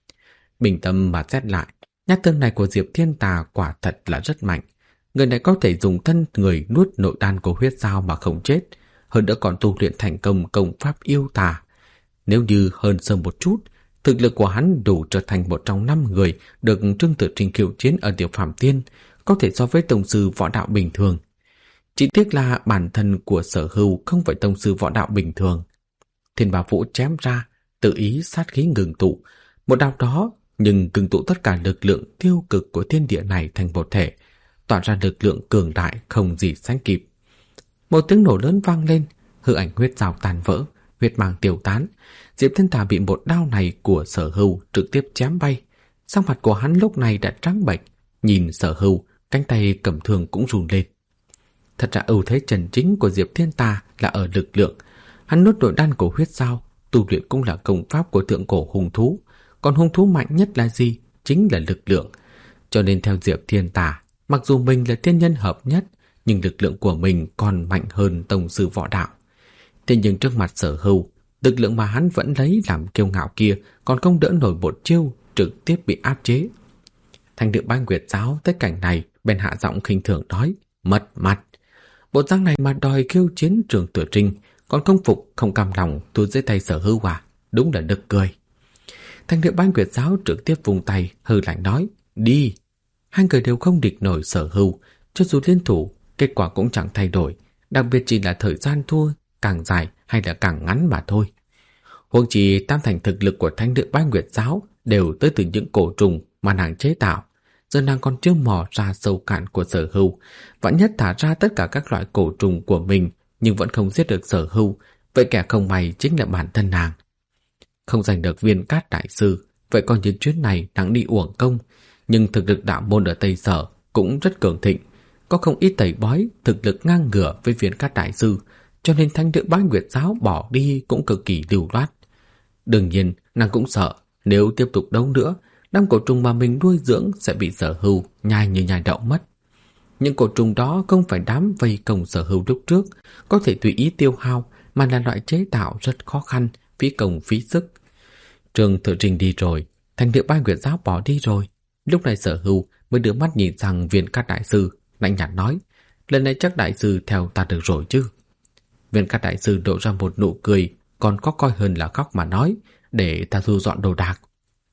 Bình tâm mà xét lại, nhát tương này của Diệp Thiên Tà quả thật là rất mạnh. Người này có thể dùng thân người nuốt nội đan của huyết dao mà không chết, hơn nữa còn tu luyện thành công công pháp yêu tà. Nếu như hơn sơ một chút, thực lực của hắn đủ trở thành một trong 5 người được Trương Tử Trinh khiêu chiến ở Tiểu Phàm Tiên, có thể so với tông sư võ đạo bình thường. Chỉ tiếc là bản thân của Sở Hưu không phải tông sư võ đạo bình thường. Thiên Bảo Vũ chém ra, tự ý sát khí ngừng tụ, một đao đó nhưng ngừng tụ tất cả lực lượng tiêu cực của thiên địa này thành một thể, tỏa ra lực lượng cường đại không gì sánh kịp. Một tiếng nổ lớn vang lên, hư ảnh huyết dao tan vỡ, huyết mang tiêu tán. Diệp Thiên Tà bị một đao này của Sở Hưu trực tiếp chém bay. Sắc mặt của hắn lúc này đã trắng bệch, nhìn Sở Hưu, cánh tay cầm thương cũng run lên. Thật ra ưu thế chân chính của Diệp Thiên Tà là ở lực lượng. Hắn nuốt nội đan của huyết dao, tu luyện cũng là công pháp của thượng cổ hung thú. Còn hung thú mạnh nhất là gì? Chính là lực lượng. Cho nên theo Diệp Thiên Tà, mặc dù mình là thiên nhân hợp nhất, nhưng lực lượng của mình còn mạnh hơn tông sư võ đạo. Thế nhưng trước mặt Sở Hưu, lực lượng mà hắn vẫn lấy làm kiêu ngạo kia còn không đỡ nổi một chiêu, trực tiếp bị áp chế. Thanh Địa Bái Nguyệt Giáo tới cảnh này bèn hạ giọng khinh thường nói: mất mặt. Bộ dáng này mà đòi khiêu chiến Trường Tử Trinh, còn không phục không cam lòng thua dưới tay Sở Hưu à? Đúng là nực cười. Thanh Địa Bái Nguyệt Giáo trực tiếp vùng tay hừ lạnh nói: đi. Hai người đều không địch nổi Sở Hưu, cho dù liên thủ, kết quả cũng chẳng thay đổi, đặc biệt chỉ là thời gian thua càng dài hay là càng ngắn mà thôi. Huống chi tam thành thực lực của Thanh Địa Bái Nguyệt Giáo đều tới từ những cổ trùng mà nàng chế tạo. Giờ nàng còn chưa mò ra sâu cạn của Sở Hưu, vạn nhất thả ra tất cả các loại cổ trùng của mình nhưng vẫn không giết được Sở Hưu, vậy kẻ không may chính là bản thân nàng. Không giành được Viên Cát đại sư, vậy coi như chuyến này nàng đi uổng công. Nhưng thực lực đạo môn ở Tây Sở cũng rất cường thịnh, có không ít thầy bói thực lực ngang ngửa với Viên Cát đại sư, cho nên Thanh Địa Bái Nguyệt Giáo bỏ đi cũng cực kỳ lưu loát. Đương nhiên, nàng cũng sợ nếu tiếp tục đấu nữa, đám cổ trùng mà mình nuôi dưỡng sẽ bị Sở Hưu nhai như nhai đậu mất. Những cổ trùng đó không phải đám vây công Sở Hưu lúc trước, có thể tùy ý tiêu hao, mà là loại chế tạo rất khó khăn, phí công phí sức. Trường Tử Trinh đi rồi, Thanh Địa Bái Nguyệt Giáo bỏ đi rồi. Lúc này Sở Hưu mới đưa mắt nhìn sang Viên Cát đại sư, lạnh nhạt nói: lần này chắc đại sư theo ta được rồi chứ? Viên Cát đại sư lộ ra một nụ cười còn có coi hơn là khóc mà nói: để ta thu dọn đồ đạc.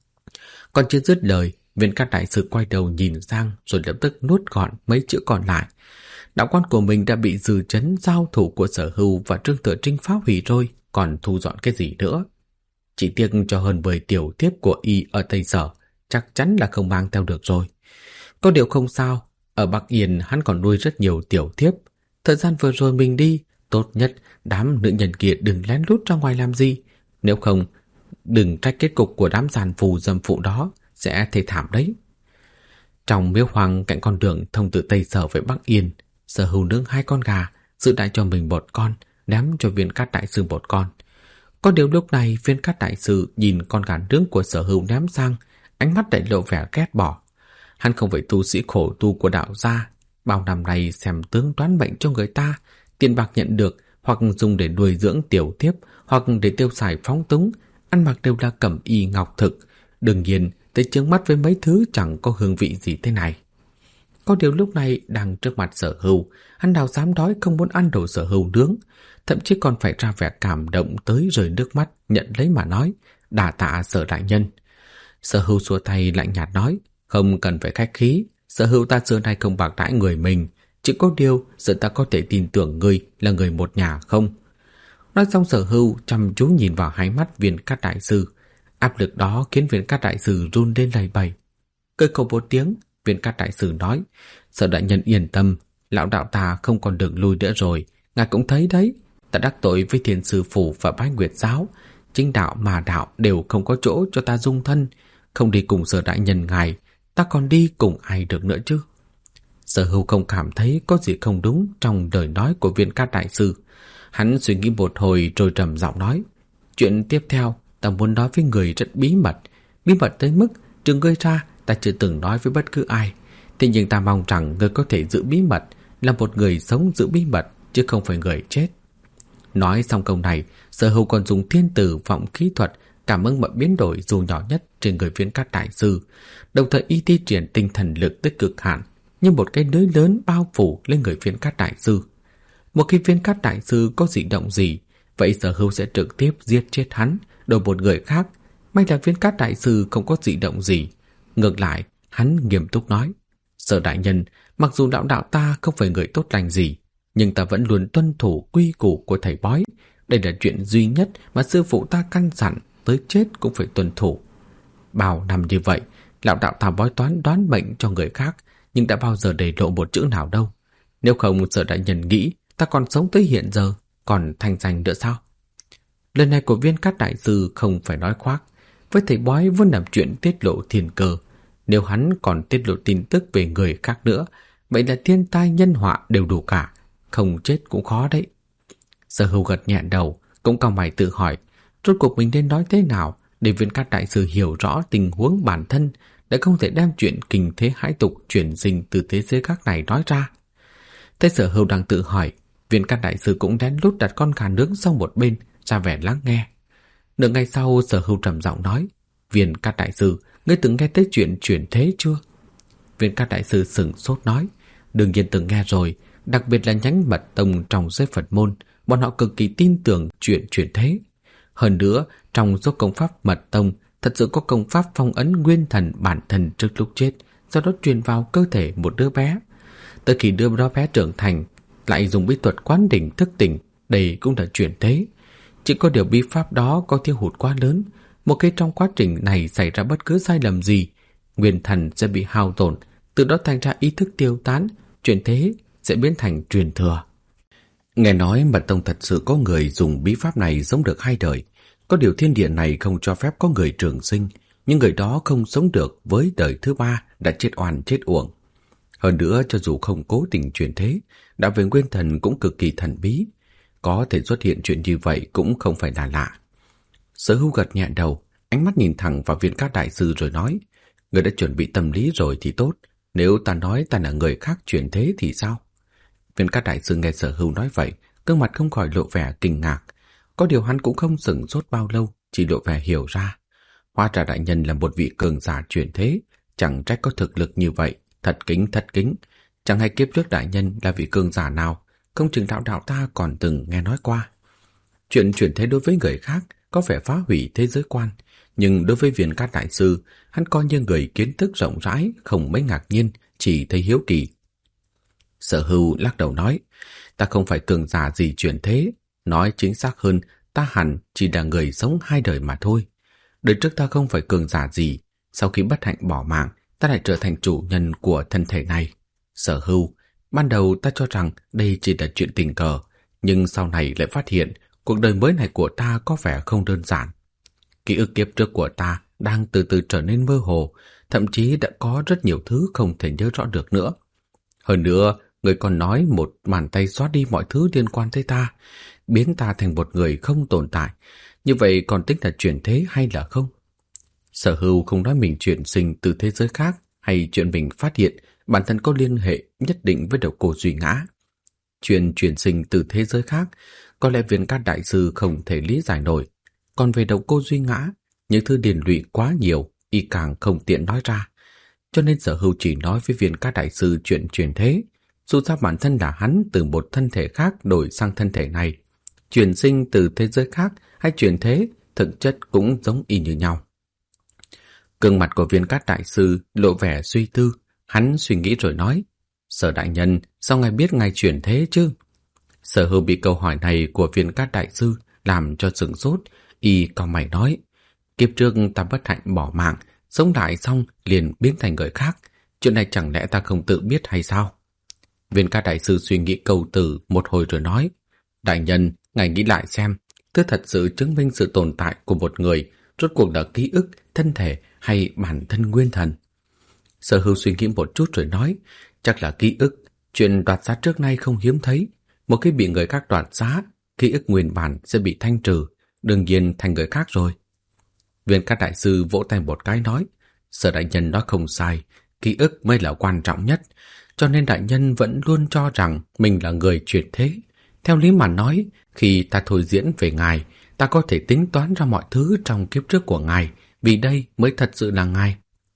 Còn chưa dứt lời, Viên Cát đại sư quay đầu nhìn sang rồi lập tức nuốt gọn mấy chữ còn lại. Đạo quan của mình đã bị dư chấn giao thủ của Sở Hưu và Trương Tử Trinh phá hủy rồi, còn thu dọn cái gì nữa? Chỉ tiếc cho hơn 10 tiểu thiếp của y ở Tây Sở chắc chắn là không mang theo được rồi. Có điều không sao, ở Bắc Yên hắn còn nuôi rất nhiều tiểu thiếp. Thời gian vừa rồi mình đi, tốt nhất đám nữ nhân kia đừng lén lút ra ngoài làm gì. Nếu không, đừng trách kết cục của đám giàn phù dâm phụ đó sẽ thê thảm đấy. Trong miếu hoang cạnh con đường thông từ Tây Sở về Bắc Yên, Sở Hưu nướng 2 con gà, giữ lại cho mình 1 con, ném cho Viên Cát đại sư 1 con. Có điều lúc này Viên Cát đại sư nhìn con gà nướng của Sở Hưu ném sang, ánh mắt đầy lộ vẻ ghét bỏ. Hắn không phải tu sĩ khổ tu của đạo gia, bao năm nay xem tướng đoán mệnh cho người ta, tiền bạc nhận được hoặc dùng để nuôi dưỡng tiểu thiếp, hoặc để tiêu xài phóng túng, ăn mặc đều là cẩm y ngọc thực. Đương nhiên, tới chướng mắt với mấy thứ chẳng có hương vị gì thế này. Có điều lúc này đang trước mặt Sở Hưu, hắn nào dám đói không muốn ăn đồ Sở Hưu nướng, thậm chí còn phải ra vẻ cảm động tới rơi nước mắt nhận lấy mà nói: đà tạ Sở đại nhân. Sở Hưu xua tay lạnh nhạt nói: không cần phải khách khí, Sở Hưu ta xưa nay không bạc đãi người mình, chỉ có điều giờ ta có thể tin tưởng ngươi là người một nhà không? Nói xong Sở Hưu chăm chú nhìn vào hai mắt Viên Cát đại sư, áp lực đó khiến Viên Cát đại sư run lên lầy bầy. Cười khổ một tiếng, Viên Cát đại sư nói: Sở đại nhân yên tâm, lão đạo ta không còn đường lui nữa rồi, ngài cũng thấy đấy, ta đắc tội với Thiên Sư Phủ và Bái Nguyệt Giáo, chính đạo mà đạo đều không có chỗ cho ta dung thân, không đi cùng Sở đại nhân ngài, ta còn đi cùng ai được nữa chứ? Sở Hưu không cảm thấy có gì không đúng trong lời nói của Viên Cát đại sư. Hắn suy nghĩ một hồi rồi trầm giọng nói: chuyện tiếp theo ta muốn nói với người rất bí mật tới mức trừ ngươi ra ta chưa từng nói với bất cứ ai. Thế nhưng ta mong rằng ngươi có thể giữ bí mật, là một người sống giữ bí mật chứ không phải người chết. Nói xong câu này, Sở Hữu còn dùng thiên tử vọng khí thuật cảm ứng mọi biến đổi dù nhỏ nhất trên người Viên Cát đại sư, đồng thời y thi triển tinh thần lực tới cực hạn, như một cái lưới lớn bao phủ lên người Viên Cát đại sư. Một khi Viên Cát đại sư có dị động gì, vậy Sở Hữu sẽ trực tiếp giết chết hắn, đổi một người khác. May là Viên Cát đại sư không có dị động gì. Ngược lại, hắn nghiêm túc nói: Sở đại nhân, mặc dù lão đạo ta không phải người tốt lành gì, nhưng ta vẫn luôn tuân thủ quy củ của thầy bói. Đây là chuyện duy nhất mà sư phụ ta căn dặn, tới chết cũng phải tuân thủ. Bao năm như vậy, lão đạo ta bói toán đoán mệnh cho người khác, nhưng đã bao giờ để lộ một chữ nào đâu. Nếu không, Sở đại nhân nghĩ ta còn sống tới hiện giờ, còn thành danh nữa sao? Lời này của Viên Cát đại sư không phải nói khoác. Với thầy bói vốn làm chuyện tiết lộ thiên cơ. Nếu hắn còn tiết lộ tin tức về người khác nữa, vậy là thiên tai nhân họa đều đủ cả, không chết cũng khó đấy. Sở Hữu gật nhẹ đầu, cũng cau mày tự hỏi, rốt cuộc mình nên nói thế nào để Viên Cát đại sư hiểu rõ tình huống bản thân, để không thể đem chuyện kinh thế hãi tục chuyển sinh từ thế giới khác này nói ra. Thấy Sở Hữu đang tự hỏi, Viên Cát đại sư cũng lén lút đặt con gà nướng sang một bên, ra vẻ lắng nghe. Nửa ngày sau, Sở Hữu trầm giọng nói: Viên Cát đại sư, ngươi từng nghe tới chuyện chuyển thế chưa? Viên Cát đại sư sững sốt nói: Đương nhiên từng nghe rồi, đặc biệt là nhánh mật tông trong giới Phật môn, bọn họ cực kỳ tin tưởng chuyện chuyển thế. Hơn nữa, trong số công pháp mật tông thật sự có công pháp phong ấn nguyên thần bản thân trước lúc chết, sau đó truyền vào cơ thể một đứa bé. Tới khi đứa bé trưởng thành, lại dùng bí thuật quán đỉnh thức tỉnh, đây cũng là chuyển thế. Chỉ có điều bí pháp đó có thiếu hụt quá lớn, một khi trong quá trình này xảy ra bất cứ sai lầm gì, nguyên thần sẽ bị hao tổn, từ đó thành ra ý thức tiêu tán, chuyển thế sẽ biến thành truyền thừa. Nghe nói mật tông thật sự có người dùng bí pháp này sống được 2 đời. Có điều thiên địa này không cho phép có người trường sinh, nhưng người đó không sống được với đời thứ 3 đã chết oan chết uổng. Hơn nữa, cho dù không cố tình chuyển thế, đạo về nguyên thần cũng cực kỳ thần bí. Có thể xuất hiện chuyện như vậy cũng không phải là lạ. Sở Hữu gật nhẹ đầu, ánh mắt nhìn thẳng vào Viên Cát đại sư rồi nói: Người đã chuẩn bị tâm lý rồi thì tốt, nếu ta nói ta là người khác chuyển thế thì sao? Viên Cát đại sư nghe Sở Hữu nói vậy, gương mặt không khỏi lộ vẻ kinh ngạc. Có điều hắn cũng không sửng sốt bao lâu, chỉ lộ vẻ hiểu ra. Hóa ra đại nhân là một vị cường giả chuyển thế, chẳng trách có thực lực như vậy, thật kính. Chẳng hay kiếp trước đại nhân là vị cường giả nào, không chừng đạo đạo ta còn từng nghe nói qua. Chuyện chuyển thế đối với người khác có vẻ phá hủy thế giới quan, nhưng đối với Viên Cát đại sư, hắn coi như người kiến thức rộng rãi, không mấy ngạc nhiên, chỉ thấy hiếu kỳ. Sở Hữu lắc đầu nói: Ta không phải cường giả gì chuyển thế, nói chính xác hơn, ta hẳn chỉ là người sống 2 đời mà thôi. Đời trước ta không phải cường giả gì, sau khi bất hạnh bỏ mạng, ta lại trở thành chủ nhân của thân thể này. Sở Hữu, ban đầu ta cho rằng đây chỉ là chuyện tình cờ, nhưng sau này lại phát hiện cuộc đời mới này của ta có vẻ không đơn giản. Ký ức kiếp trước của ta đang từ từ trở nên mơ hồ, thậm chí đã có rất nhiều thứ không thể nhớ rõ được nữa. Hơn nữa, người còn nói một bàn tay xóa đi mọi thứ liên quan tới ta, biến ta thành một người không tồn tại. Như vậy còn tính là chuyển thế hay là không? Sở Hữu không nói mình chuyển sinh từ thế giới khác, hay chuyện mình phát hiện bản thân có liên hệ nhất định với Độc Cô Duy Ngã. Chuyện chuyển sinh từ thế giới khác, có lẽ Viên Cát đại sư không thể lý giải nổi. Còn về Độc Cô Duy Ngã, những thứ liên lụy quá nhiều, y càng không tiện nói ra. Cho nên Sở Hữu chỉ nói với Viên Cát đại sư chuyện chuyển thế. Dù sao bản thân là hắn từ một thân thể khác đổi sang thân thể này, chuyển sinh từ thế giới khác hay chuyển thế, thực chất cũng giống y như nhau. Gương mặt của Viên Cát đại sư lộ vẻ suy tư, hắn suy nghĩ rồi nói: Sở đại nhân, sao ngài biết ngài chuyển thế chứ? Sở Hữu bị câu hỏi này của Viên Cát đại sư làm cho sửng sốt, y cau mày nói: Kiếp trước ta bất hạnh bỏ mạng, sống lại xong liền biến thành người khác, chuyện này chẳng lẽ ta không tự biết hay sao? Viên Cát đại sư suy nghĩ câu từ một hồi rồi nói: Đại nhân, ngài nghĩ lại xem, thứ thật sự chứng minh sự tồn tại của một người rốt cuộc là ký ức, thân thể hay bản thân nguyên thần? Sở Hữu suy nghĩ một chút rồi nói: Chắc là ký ức, chuyện đoạt giá trước nay không hiếm thấy. Một khi bị người khác đoạt giá, ký ức nguyên bản sẽ bị thanh trừ, đương nhiên thành người khác rồi. Viên Cát đại sư vỗ tay một cái nói: Sở đại nhân nói không sai, ký ức mới là quan trọng nhất, cho nên đại nhân vẫn luôn cho rằng mình là người chuyển thế. Theo lý mà nói, Khi ta thôi diễn về ngài, ta có thể tính toán ra mọi thứ trong kiếp trước của ngài, vì đây mới thật sự là ngài.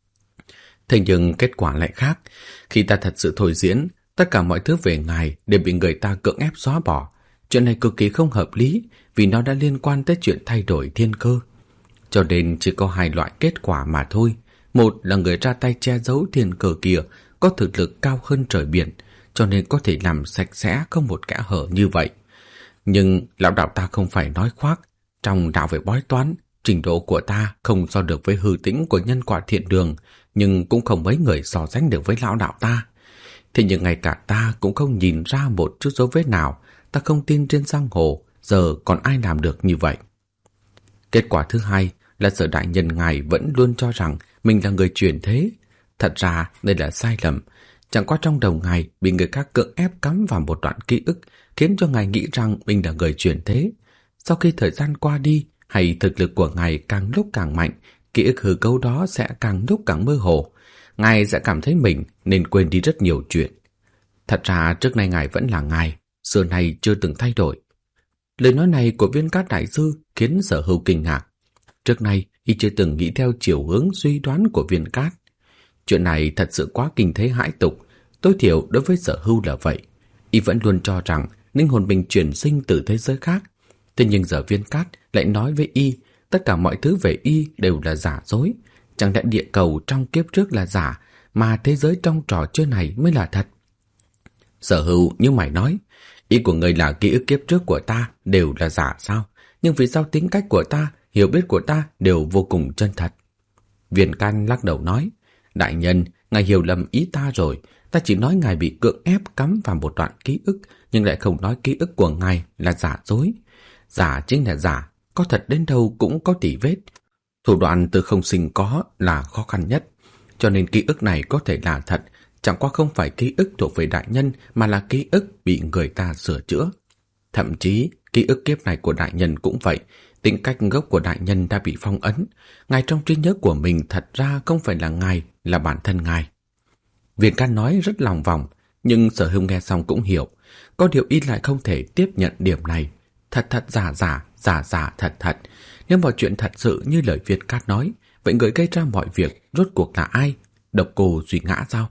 Thế nhưng kết quả lại khác. Khi ta thật sự thôi diễn, tất cả mọi thứ về ngài đều bị người ta cưỡng ép xóa bỏ. Chuyện này cực kỳ không hợp lý, vì nó đã liên quan tới chuyện thay đổi thiên cơ. Cho nên chỉ có hai loại kết quả mà thôi. Một là người ra tay che giấu thiên cơ kia có thực lực cao hơn trời biển, cho nên có thể làm sạch sẽ không một kẽ hở như vậy. Nhưng lão đạo ta không phải nói khoác. Trong đạo về bói toán, trình độ của ta không so được với hư tĩnh của nhân quả thiện đường, nhưng cũng không mấy người so sánh được với lão đạo ta. Thế nhưng ngay cả ta cũng không nhìn ra một chút dấu vết nào. Ta không tin trên giang hồ, giờ còn ai làm được như vậy. Kết quả thứ hai là Sở đại nhân ngài vẫn luôn cho rằng mình là người chuyển thế. Thật ra đây là sai lầm. Chẳng qua trong đầu ngài bị người khác cưỡng ép cắm vào một đoạn ký ức, khiến cho ngài nghĩ rằng mình là người chuyển thế. Sau khi thời gian qua đi, hay thực lực của ngài càng lúc càng mạnh, ký ức hư cấu đó sẽ càng lúc càng mơ hồ. Ngài sẽ cảm thấy mình nên quên đi rất nhiều chuyện. Thật ra trước nay ngài vẫn là ngài, xưa nay chưa từng thay đổi. Lời nói này của Viên Cát đại sư khiến Sở Hưu kinh ngạc. Trước nay y chưa từng nghĩ theo chiều hướng suy đoán của Viên Cát. Chuyện này thật sự quá kinh thế hãi tục, tối thiểu đối với Sở Hưu là vậy. Y vẫn luôn cho rằng linh hồn mình chuyển sinh từ thế giới khác. Thế nhưng giờ Viên Cát lại nói với y tất cả mọi thứ về y đều là giả dối. Chẳng lẽ địa cầu trong kiếp trước là giả, mà thế giới trong trò chơi này mới là thật? Sở Hưu như mày nói, ý của người là ký ức kiếp trước của ta đều là giả sao? Nhưng vì sao tính cách của ta, hiểu biết của ta đều vô cùng chân thật? Viên Can lắc đầu nói, đại nhân, ngài hiểu lầm ý ta rồi. Ta chỉ nói ngài bị cưỡng ép cắm vào một đoạn ký ức, nhưng lại không nói ký ức của ngài là giả dối. Giả chính là giả, có thật đến đâu cũng có tỉ vết. Thủ đoạn từ không sinh có là khó khăn nhất, cho nên ký ức này có thể là thật, chẳng qua không phải ký ức thuộc về đại nhân mà là ký ức bị người ta sửa chữa. Thậm chí, ký ức kiếp này của đại nhân cũng vậy, tính cách gốc của đại nhân đã bị phong ấn. Ngài trong trí nhớ của mình thật ra không phải là ngài, là bản thân ngài. Viên Can nói rất lòng vòng, nhưng Sở Hưu nghe xong cũng hiểu. Có điều y lại không thể tiếp nhận điểm này. Thật thật giả giả, giả giả thật thật. Nếu mọi chuyện thật sự như lời Viên Cát nói, vậy người gây ra mọi việc rốt cuộc là ai? Độc Cô Duy Ngã sao?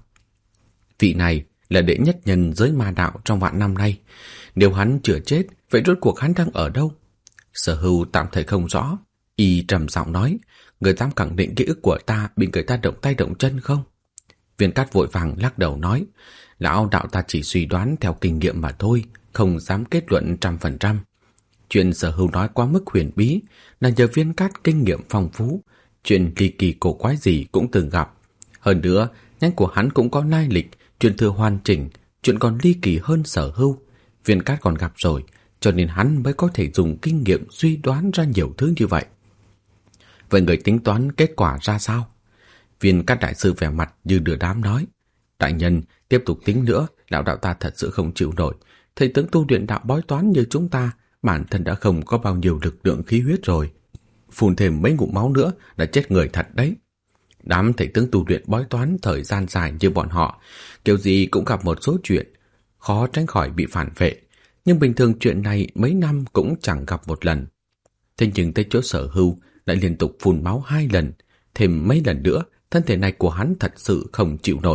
Vị này là đệ nhất nhân giới ma đạo trong vạn năm nay. Nếu hắn chưa chết, vậy rốt cuộc hắn đang ở đâu? Sở Hưu tạm thời không rõ. Y trầm giọng nói, người dám khẳng định ký ức của ta bị người ta động tay động chân không? Viên Cát vội vàng lắc đầu nói, lão đạo ta chỉ suy đoán theo kinh nghiệm mà thôi, không dám kết luận 100%. Chuyện Sở Hưu nói quá mức huyền bí, là nhờ Viên Cát kinh nghiệm phong phú, chuyện kỳ kỳ cổ quái gì cũng từng gặp. Hơn nữa, nhánh của hắn cũng có lai lịch, truyền thừa hoàn chỉnh, chuyện còn ly kỳ hơn Sở Hưu. Viên Cát còn gặp rồi, cho nên hắn mới có thể dùng kinh nghiệm suy đoán ra nhiều thứ như vậy. Vậy người tính toán kết quả ra sao? Viên Cát đại sư vẻ mặt như đưa đám nói, đại nhân, tiếp tục tính nữa, lão đạo ta thật sự không chịu nổi. Thầy tướng tu luyện đạo bói toán như chúng ta, bản thân đã không có bao nhiêu lực lượng khí huyết rồi. Phun thêm mấy ngụm máu nữa là chết người thật đấy. Đám thầy tướng tu luyện bói toán thời gian dài như bọn họ, kiểu gì cũng gặp một số chuyện, khó tránh khỏi bị phản vệ. Nhưng bình thường chuyện này mấy năm cũng chẳng gặp một lần. Thế nhưng tới chỗ Sở Hưu lại liên tục phun máu 2 lần, thêm mấy lần nữa, thân thể này của hắn thật sự không chịu nổi.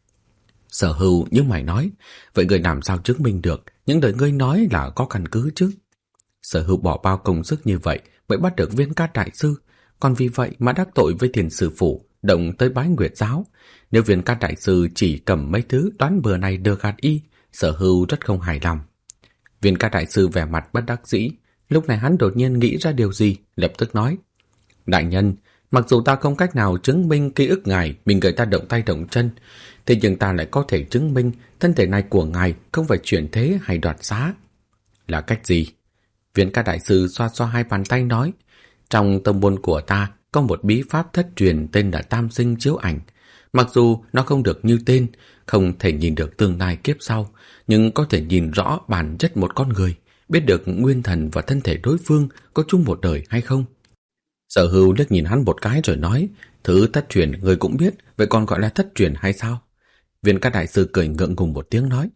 Sở Hưu như mày nói, vậy người làm sao chứng minh được những lời ngươi nói là có căn cứ chứ? Sở Hưu bỏ bao công sức như vậy mới bắt được Viên Cát đại sư, còn vì vậy mà đắc tội với Thiền sư phụ, động tới Bái Nguyệt giáo. Nếu Viên Cát đại sư chỉ cầm mấy thứ đoán bừa này được gạt y, Sở Hưu rất không hài lòng. Viên Cát đại sư vẻ mặt bất đắc dĩ, lúc này hắn đột nhiên nghĩ ra điều gì, lập tức nói, đại nhân, mặc dù ta không cách nào chứng minh ký ức ngài mình người ta động tay động chân, thế nhưng ta lại có thể chứng minh thân thể này của ngài không phải chuyển thế hay đoạt xá. Là cách gì? Viên Cát đại sư xoa xoa hai bàn tay nói, trong tông môn của ta có một bí pháp thất truyền tên là Tam Sinh Chiếu Ảnh. Mặc dù nó không được như tên, không thể nhìn được tương lai kiếp sau, nhưng có thể nhìn rõ bản chất một con người, biết được nguyên thần và thân thể đối phương có chung một đời hay không. Sở Hưu liếc nhìn hắn một cái rồi nói, thứ thất truyền người cũng biết, vậy còn gọi là thất truyền hay sao? Viên Cát đại sư cười ngượng ngùng một tiếng nói,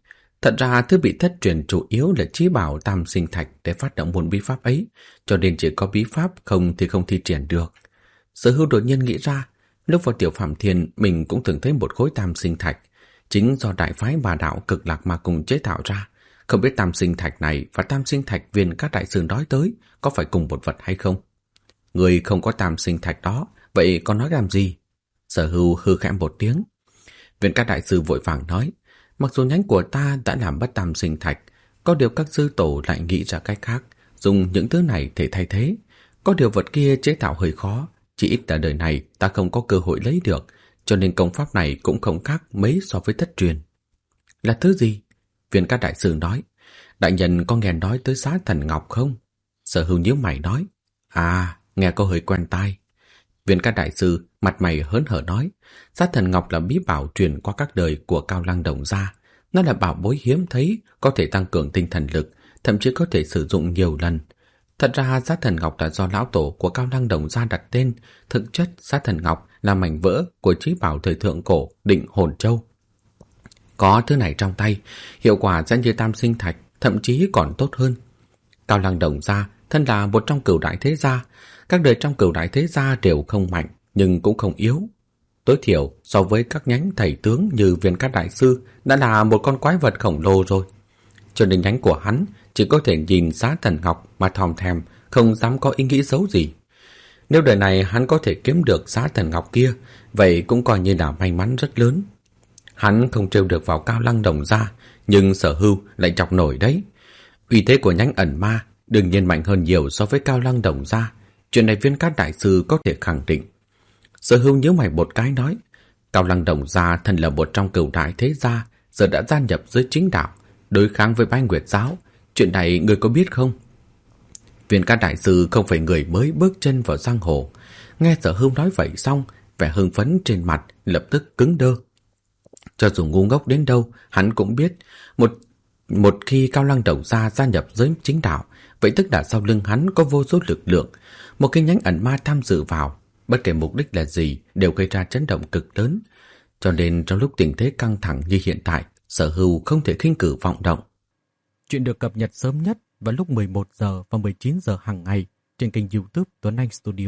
Thật ra thứ bị thất truyền chủ yếu là trí bảo tam sinh thạch để phát động môn bí pháp ấy, cho nên chỉ có bí pháp không thì không thi triển được. Sở Hưu đột nhiên nghĩ ra, lúc vào Tiểu Phạm Thiên mình cũng từng thấy một khối tam sinh thạch, chính do đại phái Bà Đạo Cực Lạc Ma Cung chế tạo ra. Không biết tam sinh thạch này và tam sinh thạch viên các đại sư nói tới có phải cùng một vật hay không? Người không có tam sinh thạch đó, vậy còn nói làm gì? Sở Hưu hư khẽ một tiếng. Viên các đại sư vội vàng nói, mặc dù nhánh của ta đã làm mất tam sinh thạch, có điều các sư tổ lại nghĩ ra cách khác, dùng những thứ này để thay thế. Có điều vật kia chế tạo hơi khó, chỉ ít là đời này ta không có cơ hội lấy được, cho nên công pháp này cũng không khác mấy so với thất truyền. Là thứ gì? Viên các đại sư nói. Đại nhân có nghe nói tới Xá Thần Ngọc không? Sở Hưu nhíu mày nói. À, nghe có hơi quen tai. Viên các đại sư mặt mày hớn hở nói, Xá Thần Ngọc là bí bảo truyền qua các đời của Cao Lăng Đồng gia. Nó là bảo bối hiếm thấy, có thể tăng cường tinh thần lực, thậm chí có thể sử dụng nhiều lần. Thật ra Xá Thần Ngọc là do lão tổ của Cao Lăng Đồng gia đặt tên, thực chất Xá Thần Ngọc là mảnh vỡ của trí bảo thời thượng cổ Định Hồn Châu. Có thứ này trong tay, hiệu quả sẽ như tam sinh thạch, thậm chí còn tốt hơn. Cao Lăng Đồng gia thân là một trong cửu đại thế gia, các đời trong cửu đại thế gia đều không mạnh nhưng cũng không yếu. Tối thiểu so với các nhánh thầy tướng như Viên Các đại sư đã là một con quái vật khổng lồ rồi. Cho nên nhánh của hắn chỉ có thể nhìn Xá Thần Ngọc mà thòm thèm, không dám có ý nghĩ xấu gì. Nếu đời này hắn có thể kiếm được Xá Thần Ngọc kia, vậy cũng coi như là may mắn rất lớn. Hắn không trêu được vào Cao Lăng Đồng gia, nhưng Sở Hưu lại chọc nổi đấy. Uy thế của nhánh ẩn ma đương nhiên mạnh hơn nhiều so với Cao Lăng Đồng gia. Chuyện này Viên Các đại sư có thể khẳng định. Sở Hưu nhớ mày một cái nói, Cao Lăng Đồng gia thân là một trong cửu đại thế gia, giờ đã gia nhập giới chính đạo, đối kháng với Bái Nguyệt giáo. Chuyện này người có biết không? Viên Các đại sư không phải người mới bước chân vào giang hồ. Nghe Sở Hưu nói vậy xong, vẻ hưng phấn trên mặt lập tức cứng đơ. Cho dù ngu ngốc đến đâu, hắn cũng biết một khi Cao Lăng Đồng gia gia nhập giới chính đạo, vậy tức là sau lưng hắn có vô số lực lượng. Một cái nhánh ẩn ma tham dự vào, bất kể mục đích là gì đều gây ra chấn động cực lớn. Cho nên trong lúc tình thế căng thẳng như hiện tại, Sở Hưu không thể khinh cử vọng động. Chuyện được cập nhật sớm nhất vào lúc 11 giờ và 19 giờ hàng ngày trên kênh YouTube Tuấn Anh Studio.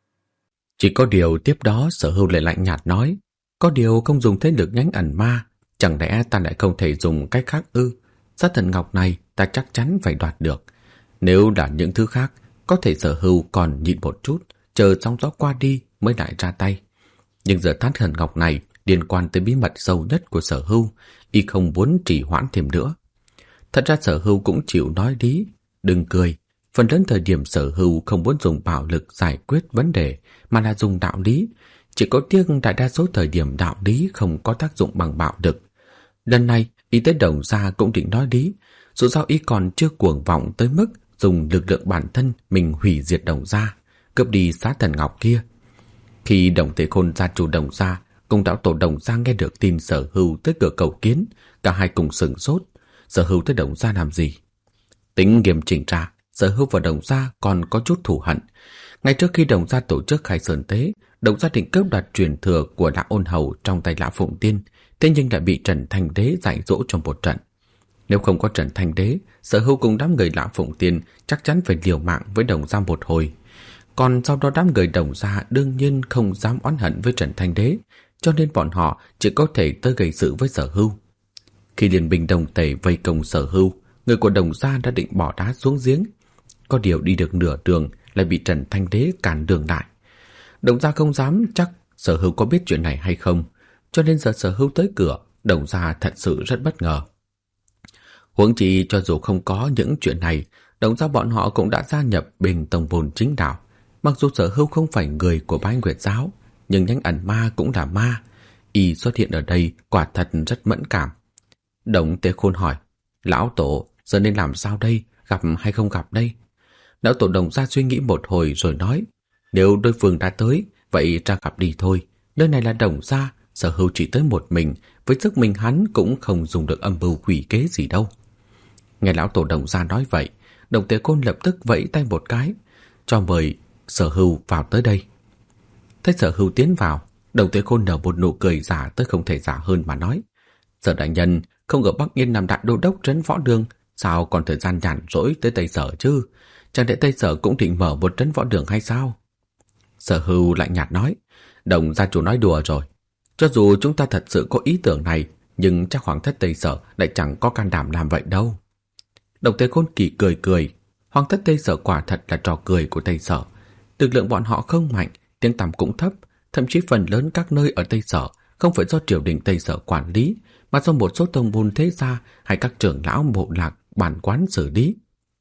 Chỉ có điều tiếp đó Sở Hưu lại lạnh nhạt nói, có điều không dùng thế lực nhánh ẩn ma, chẳng lẽ ta lại không thể dùng cách khác ư? Xá Thần Ngọc này ta chắc chắn phải đoạt được. Nếu là những thứ khác, có thể Sở Hưu còn nhịn một chút, chờ sóng gió qua đi mới lại ra tay. Nhưng giờ Xá Thần Ngọc này liên quan tới bí mật sâu nhất của Sở Hưu, y không muốn trì hoãn thêm nữa. Thật ra Sở Hưu cũng chịu nói lý, đừng cười. Phần lớn thời điểm Sở Hưu không muốn dùng bạo lực giải quyết vấn đề, mà là dùng đạo lý. Chỉ có tiếc đại đa số thời điểm đạo lý không có tác dụng bằng bạo lực. Lần này, y tới Đồng gia cũng định nói lý, dù sao y còn chưa cuồng vọng tới mức dùng lực lượng bản thân mình hủy diệt Đồng gia, cướp đi Xá Thần Ngọc kia. Khi Đồng Thế Khôn gia chủ Đồng gia cùng đạo tổ Đồng gia nghe được tin Sở Hưu tới cửa cầu kiến, cả hai cùng sửng sốt. Sở Hưu tới Đồng gia làm gì? Tính nghiêm chỉnh ra, Sở Hưu và Đồng gia còn có chút thù hận. Ngay trước khi Đồng gia tổ chức khai sơn tế, Đồng gia định cướp đoạt truyền thừa của Lã Ôn Hầu trong tay Lã Phụng Tiên, thế nhưng lại bị Trần Thanh Đế dạy dỗ trong một trận. Nếu không có Trần Thanh Đế, Sở Hưu cùng đám người Lã Phụng Tiên chắc chắn phải liều mạng với Đồng gia một hồi. Còn sau đó đám người Đồng gia đương nhiên không dám oán hận với Trần Thanh Đế, cho nên bọn họ chỉ có thể tới gây sự với Sở Hưu. Khi liên binh Đồng Tề vây công Sở Hưu, người của Đồng gia đã định bỏ đá xuống giếng. Có điều đi được nửa đường lại bị Trần Thanh Đế cản đường lại. Đồng gia không dám chắc Sở Hưu có biết chuyện này hay không, cho nên giờ Sở Hưu tới cửa, Đồng gia thật sự rất bất ngờ. Huống chi cho dù không có những chuyện này, Đồng gia bọn họ cũng đã gia nhập bên tông môn chính đạo. Mặc dù Sở Hưu không phải người của Bái Nguyệt giáo, nhưng nhánh ẩn ma cũng là ma. Y xuất hiện ở đây quả thật rất mẫn cảm. Đồng Tế Khôn hỏi, lão tổ giờ nên làm sao đây, gặp hay không gặp đây? Lão tổ Đồng gia suy nghĩ một hồi rồi nói, nếu đối phương đã tới, vậy ra gặp đi thôi. Nơi này là Đồng gia, Sở Hưu chỉ tới một mình, với sức mình hắn cũng không dùng được âm mưu quỷ kế gì đâu. Nghe lão tổ Đồng gia nói vậy, Đồng Tế Khôn lập tức vẫy tay một cái, cho mời Sở Hưu vào tới đây. Thấy Sở Hưu tiến vào, Đồng Tế Khôn nở một nụ cười giả tới không thể giả hơn mà nói, Sở đại nhân, không ở Bắc Yên làm đại đô đốc trấn võ đường, sao còn thời gian nhàn rỗi tới Tây Sở chứ? Chẳng lẽ Tây Sở cũng định mở một trấn võ đường hay sao? Sở Hưu lạnh nhạt nói, Đồng gia chủ nói đùa rồi. Cho dù chúng ta thật sự có ý tưởng này, nhưng chắc Hoàng thất Tây Sở lại chẳng có can đảm làm vậy đâu. Đồng Tề Khôn kỳ cười cười, Hoàng thất Tây Sở quả thật là trò cười của Tây Sở. Lực lượng bọn họ không mạnh, tiếng tăm cũng thấp, thậm chí phần lớn các nơi ở Tây Sở không phải do triều đình Tây Sở quản lý, mà do một số tông môn thế gia hay các trưởng lão bộ lạc bản quán xử lý.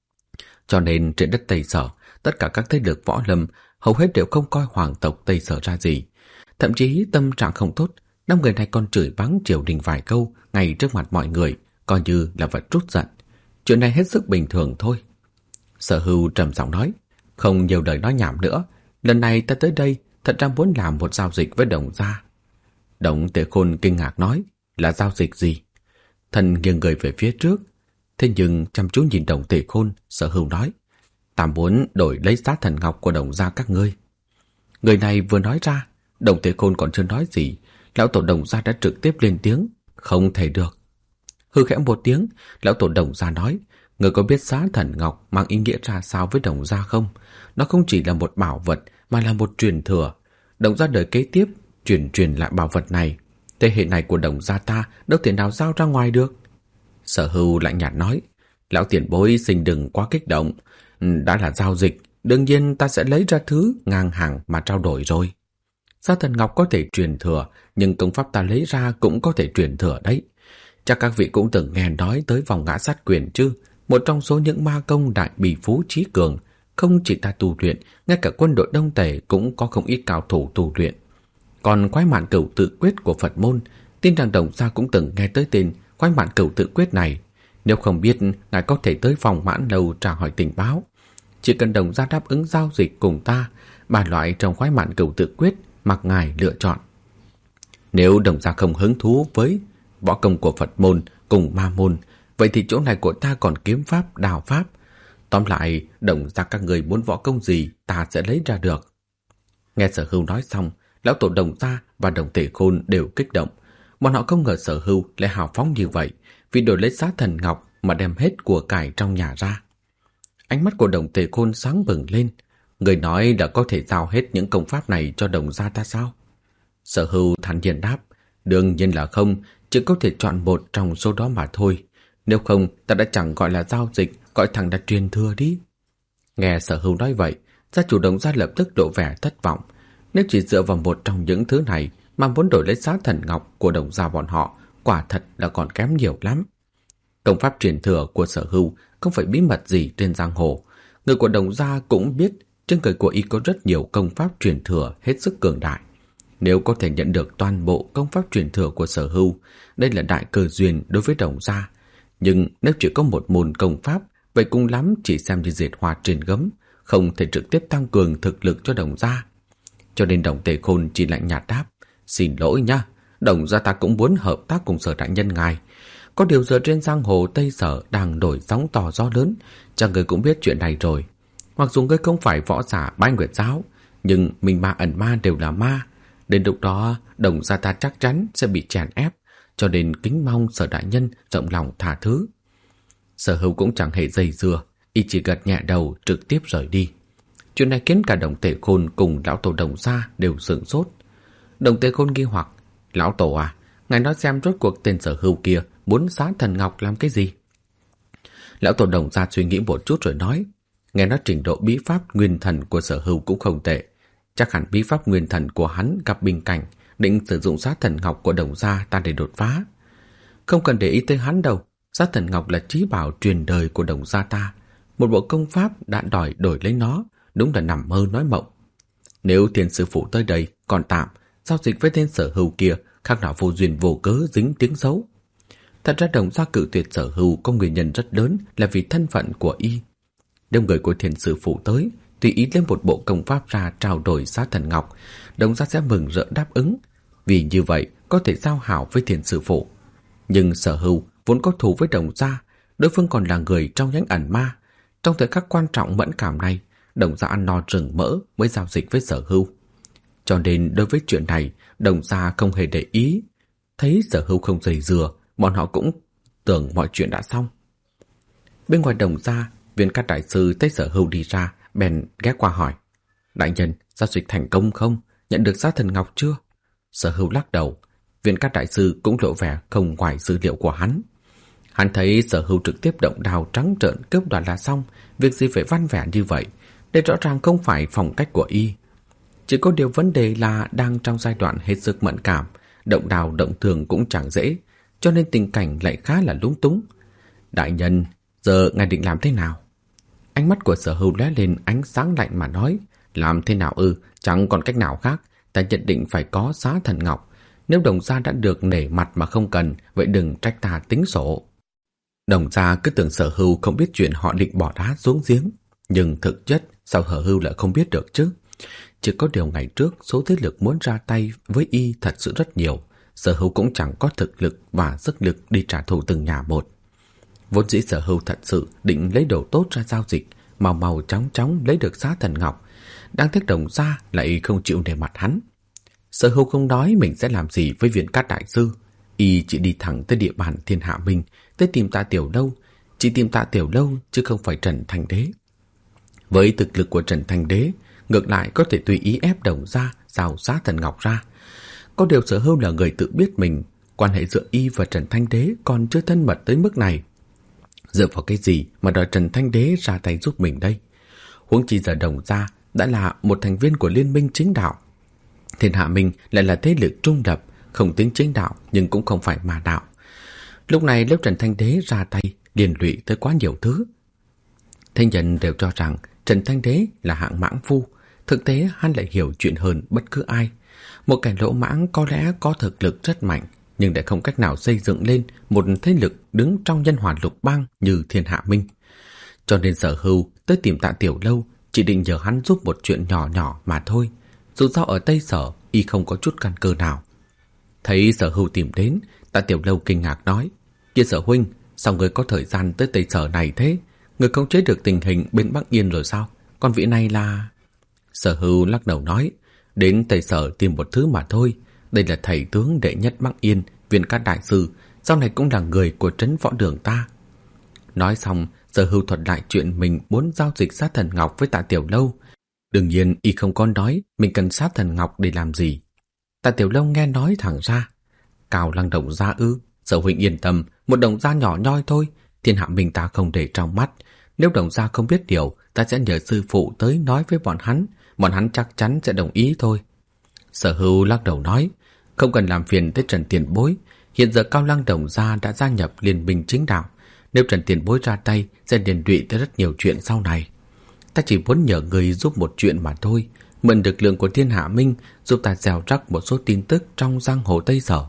Cho nên trên đất Tây Sở, tất cả các thế lực võ lâm hầu hết đều không coi hoàng tộc Tây Sở ra gì. Thậm chí tâm trạng không tốt, 5 người này còn chửi báng triều đình vài câu ngay trước mặt mọi người, coi như là vật trút giận. Chuyện này hết sức bình thường thôi. Sở Hưu trầm giọng nói, không nhiều lời nói nhảm nữa, lần này ta tới đây thật ra muốn làm một giao dịch với Đồng gia. Đồng Tề Khôn kinh ngạc nói, là giao dịch gì? Thần nghiêng người về phía trước, thế nhưng chăm chú nhìn Đồng Tề Khôn, Sở Hưu nói, ta muốn đổi lấy Sát Thần Ngọc của Đồng gia các ngươi. Người này vừa nói ra, Đồng Tề Khôn còn chưa nói gì, lão tổ Đồng gia đã trực tiếp lên tiếng, không thể được. Hư khẽ một tiếng, lão tổ Đồng gia nói, người có biết Sát Thần Ngọc mang ý nghĩa ra sao với Đồng gia không? Nó không chỉ là một bảo vật mà là một truyền thừa. Đồng gia đời kế tiếp truyền lại bảo vật này, thế hệ này của Đồng gia ta đâu thể nào giao ra ngoài được. Sở Hưu lạnh nhạt nói, lão tiền bối xin đừng quá kích động, đã là giao dịch, đương nhiên ta sẽ lấy ra thứ ngang hàng mà trao đổi rồi. Sát Thần Ngọc có thể truyền thừa, nhưng công pháp ta lấy ra cũng có thể truyền thừa đấy. Chắc các vị cũng từng nghe nói tới vòng ngã sát quyền chứ, một trong số những ma công đại bỉ phú trí cường. Không chỉ ta tu luyện, ngay cả quân đội Đông Tề cũng có không ít cao thủ tu luyện. Còn Khoái Mạn Cửu Tự Quyết của Phật môn, tin rằng Đồng gia cũng từng nghe tới tên Khoái Mạn Cửu Tự Quyết này. Nếu không biết, ngài có thể tới phòng Mãn Lâu tra hỏi tình báo. Chỉ cần Đồng gia đáp ứng giao dịch cùng ta, 3 loại trong Khoái Mạn Cửu Tự Quyết mặc ngài lựa chọn. Nếu Đồng gia không hứng thú với võ công của Phật môn cùng ma môn, vậy thì chỗ này của ta còn kiếm pháp, đào pháp. Tóm lại, Đồng gia các người muốn võ công gì ta sẽ lấy ra được. Nghe Sở Hưu nói xong, lão tổ Đồng gia và Đồng Tề Khôn đều kích động. Bọn họ không ngờ Sở Hưu lại hào phóng như vậy, vì đổi lấy Sát Thần Ngọc mà đem hết của cải trong nhà ra. Ánh mắt của Đồng Tề Khôn sáng bừng lên. Người nói đã có thể giao hết những công pháp này cho Đồng gia ta sao? Sở Hưu thản nhiên đáp, đương nhiên là không, chỉ có thể chọn một trong số đó mà thôi. Nếu không, ta đã chẳng gọi là giao dịch, gọi thẳng là truyền thừa đi. Nghe Sở Hưu nói vậy, gia chủ Đồng gia lập tức lộ vẻ thất vọng. Nếu chỉ dựa vào một trong những thứ này mà muốn đổi lấy Sát Thần Ngọc của Đồng gia bọn họ, quả thật là còn kém nhiều lắm. Công pháp truyền thừa của Sở Hưu không phải bí mật gì trên giang hồ. Người của Đồng gia cũng biết trên người của y có rất nhiều công pháp truyền thừa hết sức cường đại. Nếu có thể nhận được toàn bộ công pháp truyền thừa của Sở Hưu, đây là đại cơ duyên đối với Đồng gia. Nhưng nếu chỉ có một môn công pháp, vậy cũng lắm chỉ xem như diệt hoa trên gấm, không thể trực tiếp tăng cường thực lực cho Đồng gia. Cho nên Đồng Tề Khôn chỉ lạnh nhạt đáp, xin lỗi nha, Đồng gia ta cũng muốn hợp tác cùng Sở đại nhân ngài. Có điều giờ trên giang hồ Tây Sở đang nổi sóng to gió lớn, chắc người cũng biết chuyện này rồi. Mặc dù ngươi không phải võ giả Bái Nguyệt giáo, nhưng minh ma ẩn ma đều là ma. Đến lúc đó Đồng gia ta chắc chắn sẽ bị chèn ép, cho nên kính mong Sở đại nhân rộng lòng tha thứ. Sở Hưu cũng chẳng hề dây dưa, y chỉ gật nhẹ đầu trực tiếp rời đi. Chuyện này khiến cả Đồng Tề Khôn cùng lão tổ Đồng gia đều sửng sốt. Đồng Tề Khôn nghi hoặc, lão tổ à, ngài nói xem rốt cuộc tên Sở Hưu kia muốn Sát Thần Ngọc làm cái gì? Lão tổ Đồng gia suy nghĩ một chút rồi nói, nghe nói trình độ bí pháp nguyên thần của Sở Hưu cũng không tệ. Chắc hẳn bí pháp nguyên thần của hắn gặp bình cảnh, định sử dụng Sát Thần Ngọc của Đồng gia ta để đột phá. Không cần để ý tới hắn đâu, Sát Thần Ngọc là trí bảo truyền đời của Đồng gia ta. Một bộ công pháp đã đòi đổi lấy nó, đúng là nằm mơ nói mộng. Nếu Thiên sư phụ tới đây còn tạm, giao dịch với tên Sở Hưu kia khác nào vô duyên vô cớ dính tiếng xấu. Thật ra Đồng gia cự tuyệt Sở Hưu có nguyên nhân rất lớn là vì thân phận của y. Nếu người của Thiên sư phụ tới, tùy ý lấy một bộ công pháp ra trao đổi Sát Thần Ngọc, Đồng gia sẽ mừng rỡ đáp ứng, vì như vậy có thể giao hảo với Thiên sư phụ. Nhưng Sở Hưu vốn có thù với Đồng gia, đối phương còn là người trong nhánh ẩn ma. Trong thời khắc quan trọng mẫn cảm này, Đồng gia ăn no rừng mỡ mới giao dịch với Sở Hưu. Cho nên đối với chuyện này, Đồng gia không hề để ý. Thấy Sở Hưu không dây dưa, bọn họ cũng tưởng mọi chuyện đã xong. Bên ngoài Đồng gia, Viên Cát đại sư thấy Sở Hưu đi ra, bèn ghé qua hỏi: Đại nhân, giao dịch thành công không? Nhận được giá thần ngọc chưa? Sở Hưu lắc đầu. Viên Cát đại sư cũng lộ vẻ không ngoài dữ liệu của hắn. Hắn thấy Sở Hưu trực tiếp động đao trắng trợn cướp đoạt là xong, việc gì phải văn vẻ như vậy? Đây rõ ràng không phải phong cách của y. Chỉ có điều vấn đề là đang trong giai đoạn hết sức mẫn cảm, động đao động thương cũng chẳng dễ, cho nên tình cảnh lại khá là lúng túng. Đại nhân, giờ ngài định làm thế nào? Ánh mắt của Sở Hưu lóe lên ánh sáng lạnh mà nói: Làm thế nào ư? Chẳng còn cách nào khác, ta nhất định phải có giá thần ngọc. Nếu Đồng gia đã được nể mặt mà không cần, vậy đừng trách ta tính sổ. Đồng gia cứ tưởng Sở Hưu không biết chuyện họ định bỏ đá xuống giếng, nhưng thực chất sao Sở Hưu lại không biết được chứ? Chỉ có điều ngày trước số thế lực muốn ra tay với y thật sự rất nhiều, Sở Hưu cũng chẳng có thực lực và sức lực đi trả thù từng nhà một. Vốn dĩ Sở Hưu thật sự định lấy đồ tốt ra giao dịch, mau mau chóng chóng lấy được giá thần ngọc. Đáng tiếc Đồng gia lại không chịu nể mặt hắn. Sở Hưu không nói mình sẽ làm gì với Viên Cát đại sư, y chỉ đi thẳng tới địa bàn Thiên Hạ Minh, tới tìm Tạ Tiểu Lâu, chỉ tìm Tạ Tiểu Lâu chứ không phải Trần Thành Đế. Với thực lực của Trần Thành Đế, ngược lại có thể tùy ý ép Đồng gia giao giá thần ngọc ra. Có điều Sở Hưu là người tự biết mình, quan hệ giữa y và Trần Thanh Đế còn chưa thân mật tới mức này. Dựa vào cái gì mà đòi Trần Thanh Đế ra tay giúp mình đây? Huống chi giờ Đồng gia đã là một thành viên của Liên minh chính đạo. Thiên Hạ Minh lại là thế lực trung lập, không tính chính đạo nhưng cũng không phải ma đạo. Lúc này nếu Trần Thanh Đế ra tay, liên lụy tới quá nhiều thứ. Thế nhân đều cho rằng Trần Thanh Đế là hạng mãng phu, thực tế hắn lại hiểu chuyện hơn bất cứ ai. Một kẻ lỗ mãng có lẽ có thực lực rất mạnh, nhưng lại không cách nào xây dựng lên một thế lực đứng trong nhân hoàn lục bang như Thiên Hạ Minh. Cho nên Sở Hưu tới tìm Tạ Tiểu Lâu chỉ định nhờ hắn giúp một chuyện nhỏ nhỏ mà thôi. Dù sao ở Tây Sở y không có chút căn cơ nào. Thấy Sở Hưu tìm đến, Tạ Tiểu Lâu kinh ngạc nói: Kia Sở huynh, sao người có thời gian tới Tây Sở này thế? Người không chế được tình hình bên Bắc Yên rồi sao? Còn vị này là... Sở Hưu lắc đầu nói: Đến Tây Sở tìm một thứ mà thôi. Đây là thầy tướng đệ nhất Bắc Yên, Viên Cát đại sư, sau này cũng là người của trấn võ đường ta. Nói xong, Sở Hưu thuật lại chuyện mình muốn giao dịch sát thần ngọc với Tạ Tiểu Lâu. Đương nhiên y không có nói mình cần sát thần ngọc để làm gì. Tạ Tiểu Lâu nghe nói thẳng ra: Cao Lăng Đồng gia ư? Sở huynh yên tâm, một đồng gia nhỏ nhoi thôi, Thiên Hạ Minh ta không để trong mắt. Nếu Đồng gia không biết điều, ta sẽ nhờ sư phụ tới nói với bọn hắn chắc chắn sẽ đồng ý thôi. Sở Hưu lắc đầu nói: Không cần làm phiền tới Trần Tiền Bối, hiện giờ Cao Lăng Đồng gia đã gia nhập liên minh chính đạo, nếu Trần Tiền Bối ra tay sẽ liên lụy tới rất nhiều chuyện sau này. Ta chỉ muốn nhờ người giúp một chuyện mà thôi, mượn lực lượng của Thiên Hạ Minh giúp ta gieo rắc một số tin tức trong giang hồ Tây Sở.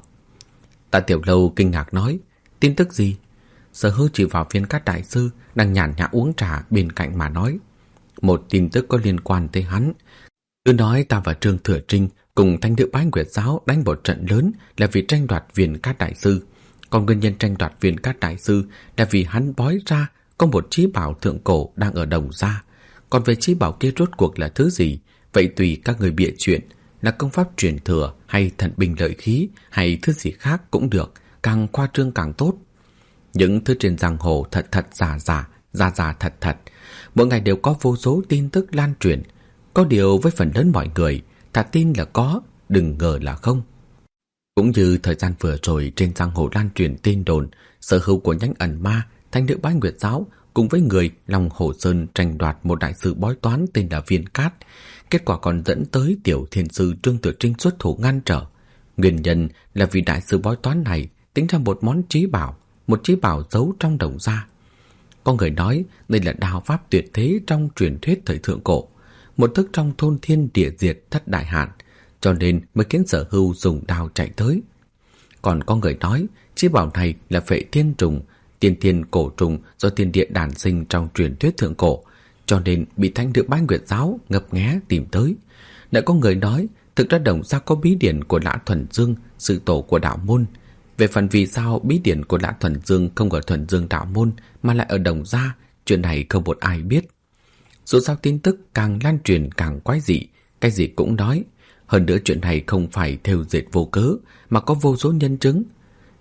Tạ Tiểu Lâu kinh ngạc nói: Tin tức gì? Sở Hưu chỉ vào Viên Cát đại sư đang nhàn nhã uống trà bên cạnh mà nói: Một tin tức có liên quan tới hắn. Cứ nói ta và Trương Thừa Trinh cùng Thanh Nữ Bái Nguyệt Giáo đánh một trận lớn là vì tranh đoạt Viên Cát đại sư. Còn nguyên nhân tranh đoạt Viên Cát đại sư là vì hắn bói ra có một chí bảo thượng cổ đang ở Đồng gia. Còn về chí bảo kia rốt cuộc là thứ gì, vậy tùy các người bịa chuyện, là công pháp truyền thừa hay thần binh lợi khí hay thứ gì khác cũng được, càng khoa trương càng tốt. Những thứ trên giang hồ thật thật giả giả, giả giả thật thật, mỗi ngày đều có vô số tin tức lan truyền. Có điều với phần lớn mọi người, thà tin là có, đừng ngờ là không. Cũng như thời gian vừa rồi trên giang hồ lan truyền tin đồn sở hữu của nhánh ẩn ma Thanh Nữ Bái Nguyệt Giáo cùng với người Long Hồ Sơn tranh đoạt một đại sư bói toán tên là Viên Cát. Kết quả còn dẫn tới tiểu thiên sư Trương Tử Trinh xuất thủ ngăn trở. Nguyên nhân là vì đại sư bói toán này tính ra một món chí bảo, một chí bảo giấu trong Đồng gia. Có người nói đây là đao pháp tuyệt thế trong truyền thuyết thời thượng cổ, một thức trong thôn thiên địa diệt thất đại hạn, cho nên mới khiến Sở Hưu dùng đao chạy tới. Còn có người nói chí bảo này là Phệ Thiên Trùng, tiên thiên cổ trùng do thiên địa đản sinh trong truyền thuyết thượng cổ, cho nên bị Thanh Nữ Bái Nguyệt Giáo ngấp nghé tìm tới. Lại có người nói thực ra Đồng gia có bí điển của Lã Thuần Dương, sư tổ của đạo môn. Về phần vì sao bí điển của Lã Thuần Dương không ở Thuần Dương đạo môn mà lại ở Đồng gia, chuyện này không một ai biết. Dù sao tin tức càng lan truyền càng quái dị, cái gì cũng nói. Hơn nữa chuyện này không phải thêu dệt vô cớ mà có vô số nhân chứng.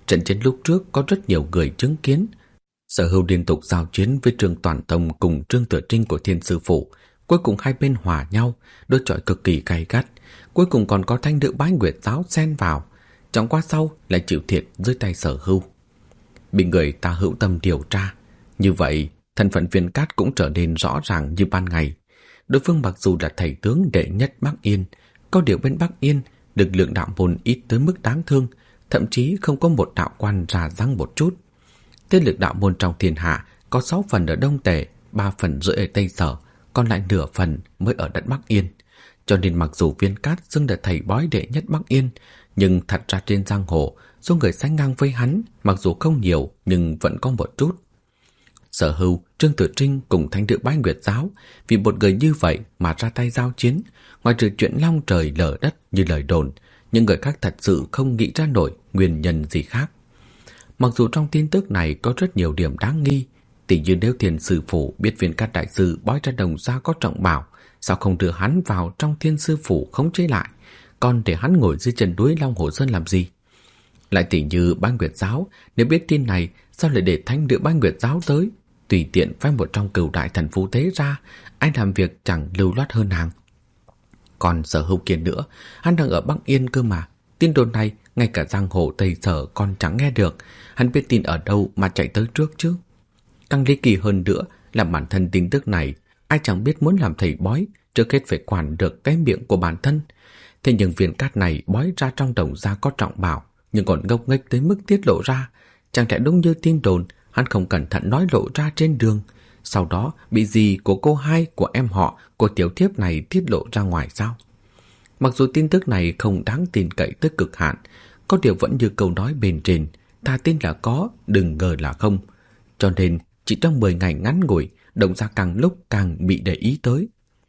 Trận chiến lúc trước có rất nhiều người chứng kiến. Sở Hưu liên tục giao chiến với Trương Toàn Tông cùng Trương Tử Trinh của Thiên Sư Phụ. Cuối cùng hai bên hòa nhau, đối chọi cực kỳ gay gắt. Cuối cùng còn có thanh nữ Bái Nguyệt Giáo xen vào. Chẳng qua sau lại chịu thiệt dưới tay Sở Hưu. Bị người ta hữu tâm điều tra. Như vậy, thân phận Viên Cát cũng trở nên rõ ràng như ban ngày. Đối phương mặc dù là thầy tướng đệ nhất Bắc Yên, có điều bên Bắc Yên, lực lượng đạo môn ít tới mức đáng thương, thậm chí không có một đạo quan ra răng một chút. Thế lực đạo môn trong thiên hạ có 6 phần ở Đông Tề, 3 phần rưỡi ở Tây Sở, còn lại nửa phần mới ở đất Bắc Yên. Cho nên mặc dù Viên Cát xưng là thầy bói đệ nhất Bắc Yên, nhưng thật ra trên giang hồ, số người sánh ngang với hắn, mặc dù không nhiều nhưng vẫn có một chút. Sở Hưu, Trương Tử Trinh cùng thanh nữ Bái Nguyệt Giáo vì một người như vậy mà ra tay giao chiến, ngoài trừ chuyện long trời lở đất như lời đồn, những người khác thật sự không nghĩ ra nổi nguyên nhân gì khác. Mặc dù trong tin tức này có rất nhiều điểm đáng nghi, tỉ như nếu Thiên Sư Phụ biết Viên Cát đại sư bói ra Đồng Gia có trọng bảo, sao không đưa hắn vào trong Thiên Sư Phủ khống chế lại, còn để hắn ngồi dưới chân núi Long Hồ Sơn làm gì? Lại tỉ như Bái Nguyệt Giáo, nếu biết tin này, sao lại để thanh nữ Bái Nguyệt Giáo tới, tùy tiện phái một trong cửu đại thần phú thế ra, ai làm việc chẳng lưu loát hơn nàng. Còn Sở Hưu kia nữa, hắn đang ở Bắc Yên cơ mà, tin đồn này ngay cả giang hồ Tây Sở còn chẳng nghe được, hắn biết tin ở đâu mà chạy tới trước chứ. Càng ly kỳ hơn nữa là bản thân tin tức này, ai chẳng biết muốn làm thầy bói, trước hết phải quản được cái miệng của bản thân. Thế nhưng Viên Cát này bói ra trong Đồng Gia có trọng bảo, nhưng còn ngốc nghếch tới mức tiết lộ ra. Chẳng lẽ đúng như tin đồn, hắn không cẩn thận nói lộ ra trên đường, sau đó bị dì của cô hai của em họ của tiểu thiếp này tiết lộ ra ngoài sao? Mặc dù tin tức này không đáng tin cậy tới cực hạn, có điều vẫn như câu nói bên trên, thà tin là có, đừng ngờ là không. Cho nên chỉ trong 10 ngày ngắn ngủi, Đồng Gia càng lúc càng bị để ý tới.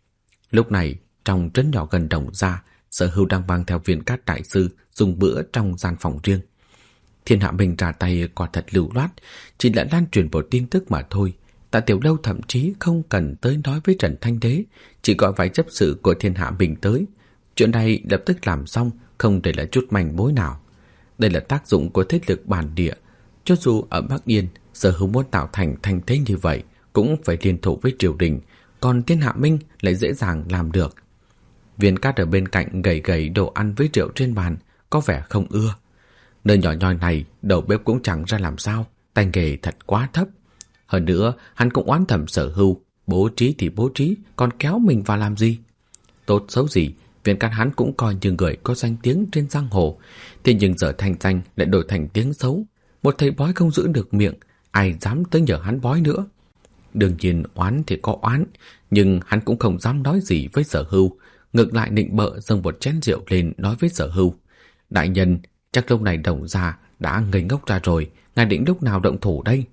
Lúc này, trong trấn nhỏ gần Đồng Gia, Sở Hưu đang mang theo Viên Cát đại sư dùng bữa trong gian phòng riêng. Thiên Hạ Bình ra tay quả thật lưu loát, chỉ là lan truyền một tin tức mà thôi. Tạ Tiểu Lâu thậm chí không cần tới nói với Trần Thanh Đế, chỉ gọi vài chấp sự của Thiên Hạ Bình tới. Chuyện này lập tức làm xong, không để lại chút manh mối nào. Đây là tác dụng của thế lực bản địa. Cho dù ở Bắc Yên, Sở Hưu muốn tạo thành thanh thế như vậy, cũng phải liên thủ với triều đình, còn Thiên Hạ Minh lại dễ dàng làm được. Viên Cát ở bên cạnh gầy gầy đồ ăn với rượu trên bàn, có vẻ không ưa. Nơi nhỏ nhoi này, đầu bếp cũng chẳng ra làm sao, tay nghề thật quá thấp. Hơn nữa, hắn cũng oán thầm Sở Hưu, bố trí thì bố trí, còn kéo mình vào làm gì? Tốt xấu gì, Viên Cát hắn cũng coi như người có danh tiếng trên giang hồ, thế nhưng giờ thanh danh lại đổi thành tiếng xấu. Một thầy bói không giữ được miệng, ai dám tới nhờ hắn bói nữa? Đương nhiên oán thì có oán, nhưng hắn cũng không dám nói gì với Sở Hưu, ngược lại nịnh bợ dâng một chén rượu lên nói với Sở Hưu: đại nhân, chắc lúc này Đồng Gia đã ngây ngốc ra rồi, ngài định lúc nào động thủ đây?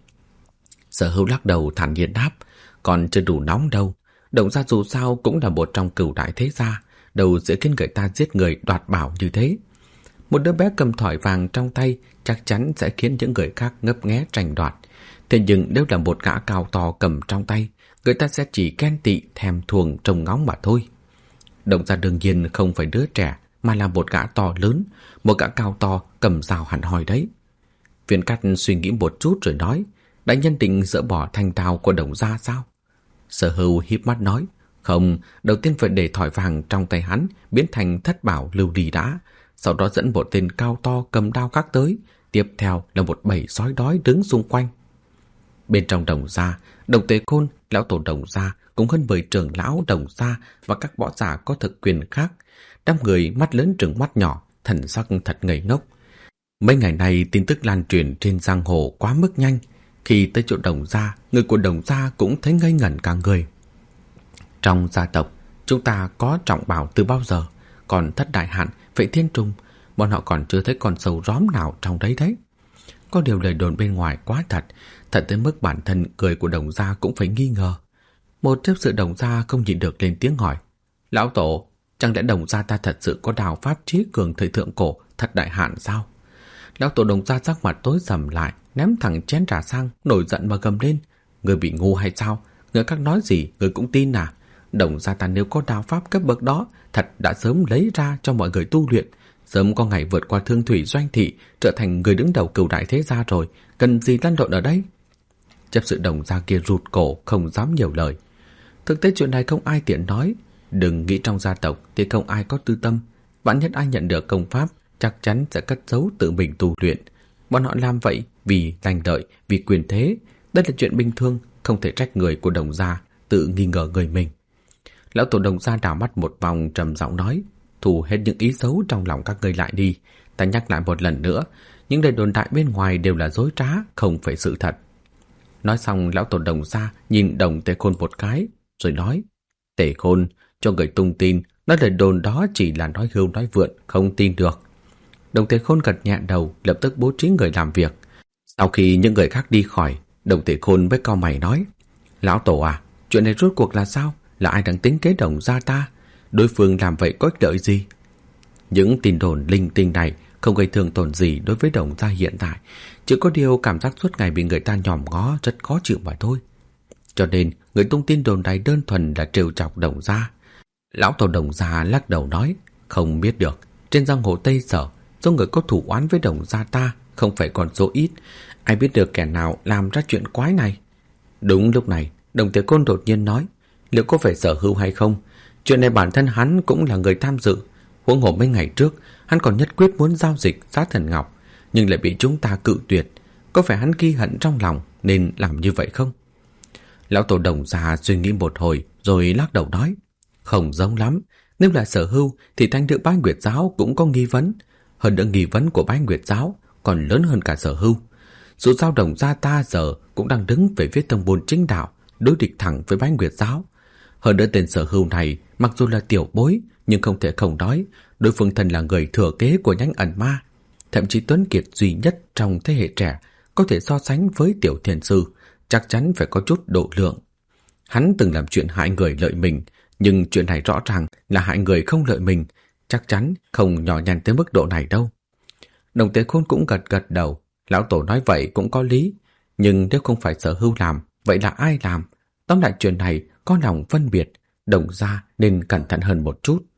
Sở Hưu lắc đầu thản nhiên đáp: còn chưa đủ nóng đâu. Đồng Gia dù sao cũng là một trong cửu đại thế gia, đâu dễ khiến người ta giết người đoạt bảo như thế. Một đứa bé cầm thỏi vàng trong tay chắc chắn sẽ khiến những người khác ngấp nghé tranh đoạt. Thế nhưng nếu là một gã cao to cầm trong tay, người ta sẽ chỉ ghen tị thèm thuồng trông ngóng mà thôi. Đồng Gia đương nhiên không phải đứa trẻ, mà là một gã to lớn, một gã cao to cầm dao hẳn hoi đấy. Viên Cát suy nghĩ một chút rồi nói: đại nhân định dỡ bỏ thanh tao của Đồng Gia sao? Sở Hưu híp mắt nói: không, đầu tiên phải để thỏi vàng trong tay hắn biến thành thất bảo lưu ly đã, sau đó dẫn một tên cao to cầm đao khác tới, tiếp theo là một bầy sói đói đứng xung quanh. Bên trong Đồng Gia, Đồng Tề Khôn, lão tổ Đồng Gia cùng hơn 10 trưởng lão Đồng Gia và các võ giả có thực quyền khác, đám người mắt lớn trừng mắt nhỏ, thần sắc thật ngây ngốc. Mấy ngày nay tin tức lan truyền trên giang hồ quá mức nhanh, khi tới chỗ Đồng Gia, người của Đồng Gia cũng thấy ngây ngẩn cả người. Trong gia tộc, chúng ta có trọng bảo từ bao giờ, còn Thất Đại Hạn, Vệ Thiên Trùng, bọn họ còn chưa thấy con sâu róm nào trong đấy đấy. Có điều lời đồn bên ngoài quá thật, thật tới mức bản thân người của Đồng Gia cũng phải nghi ngờ. Một chấp sự Đồng Gia không nhịn được lên tiếng hỏi: lão tổ, chẳng lẽ Đồng Gia ta thật sự có đào pháp trí cường thời thượng cổ Thất Đại Hạn sao? Lão tổ Đồng Gia sắc mặt tối sầm lại, ném thẳng chén trà sang, nổi giận mà gầm lên: người bị ngu hay sao? Người các nói gì người cũng tin à? Đồng Gia ta nếu có đào pháp cấp bậc đó, thật đã sớm lấy ra cho mọi người tu luyện, sớm có ngày vượt qua thương thủy doanh thị, trở thành người đứng đầu cửu đại thế gia rồi, cần gì lăn lộn ở đây? Chấp sự Đồng gia kia rụt cổ, không dám nhiều lời. Thực tế chuyện này không ai tiện nói. Đừng nghĩ trong gia tộc thì không ai có tư tâm. Vạn nhất ai nhận được công pháp, chắc chắn sẽ cất giấu tự mình tu luyện. Bọn họ làm vậy vì danh lợi, vì quyền thế. Đây là chuyện bình thường, không thể trách người của Đồng gia tự nghi ngờ người mình. Lão tổ Đồng gia đảo mắt một vòng, trầm giọng nói: "Thu hết những ý xấu trong lòng các ngươi lại đi. Ta nhắc lại một lần nữa, những lời đồn đại bên ngoài đều là dối trá, không phải sự thật." Nói xong, lão tổ Đồng gia nhìn Đồng Tề Khôn một cái, rồi nói: "Tề Khôn, cho người tung tin, nói lời đồn đó chỉ là nói hưu nói vượn, không tin được." Đồng Tề Khôn gật nhẹ đầu, lập tức bố trí người làm việc. Sau khi những người khác đi khỏi, Đồng Tề Khôn mới cau mày nói: "Lão tổ à, chuyện này rốt cuộc là sao? Là ai đang tính kế Đồng gia ta? Đối phương làm vậy có ích lợi gì?" Những tin đồn linh tinh này không gây thương tổn gì đối với Đồng gia hiện tại, chỉ có điều cảm giác suốt ngày bị người ta nhòm ngó rất khó chịu mà thôi. Cho nên người tung tin đồn này đơn thuần là trêu chọc Đồng gia. Lão tổ Đồng gia lắc đầu nói: "Không biết được, trên giang hồ Tây Sở, số người có thủ oán với Đồng gia ta không phải còn số ít, ai biết được kẻ nào làm ra chuyện quái này." Đúng lúc này, Đồng Tề Côn đột nhiên nói: "Liệu có phải Sở Hưu hay không? Chuyện này bản thân hắn cũng là người tham dự. Huống hồ mấy ngày trước, hắn còn nhất quyết muốn giao dịch Sát Thần Ngọc, nhưng lại bị chúng ta cự tuyệt. Có phải hắn ghi hận trong lòng nên làm như vậy không?" Lão tổ Đồng gia suy nghĩ một hồi rồi lắc đầu nói: "Không giống lắm. Nếu là Sở Hưu thì thanh nữ Bái Nguyệt giáo cũng có nghi vấn. Hơn nữa nghi vấn của Bái Nguyệt giáo còn lớn hơn cả Sở Hưu. Dù sao Đồng gia ta giờ cũng đang đứng về phía tông môn chính đạo, đối địch thẳng với Bái Nguyệt giáo. Hơn nữa tên Sở Hưu này mặc dù là tiểu bối, nhưng không thể không nói đối phương thân là người thừa kế của nhánh ẩn ma. Thậm chí tuấn kiệt duy nhất trong thế hệ trẻ có thể so sánh với Tiểu Thiền Sư, chắc chắn phải có chút độ lượng. Hắn từng làm chuyện hại người lợi mình, nhưng chuyện này rõ ràng là hại người không lợi mình, chắc chắn không nhỏ nhặt tới mức độ này đâu." Đồng Tế Khôn cũng gật gật đầu. Lão tổ nói vậy cũng có lý, nhưng nếu không phải Sở Hưu làm, vậy là ai làm? Tóm lại chuyện này có lòng phân biệt, Đồng gia nên cẩn thận hơn một chút.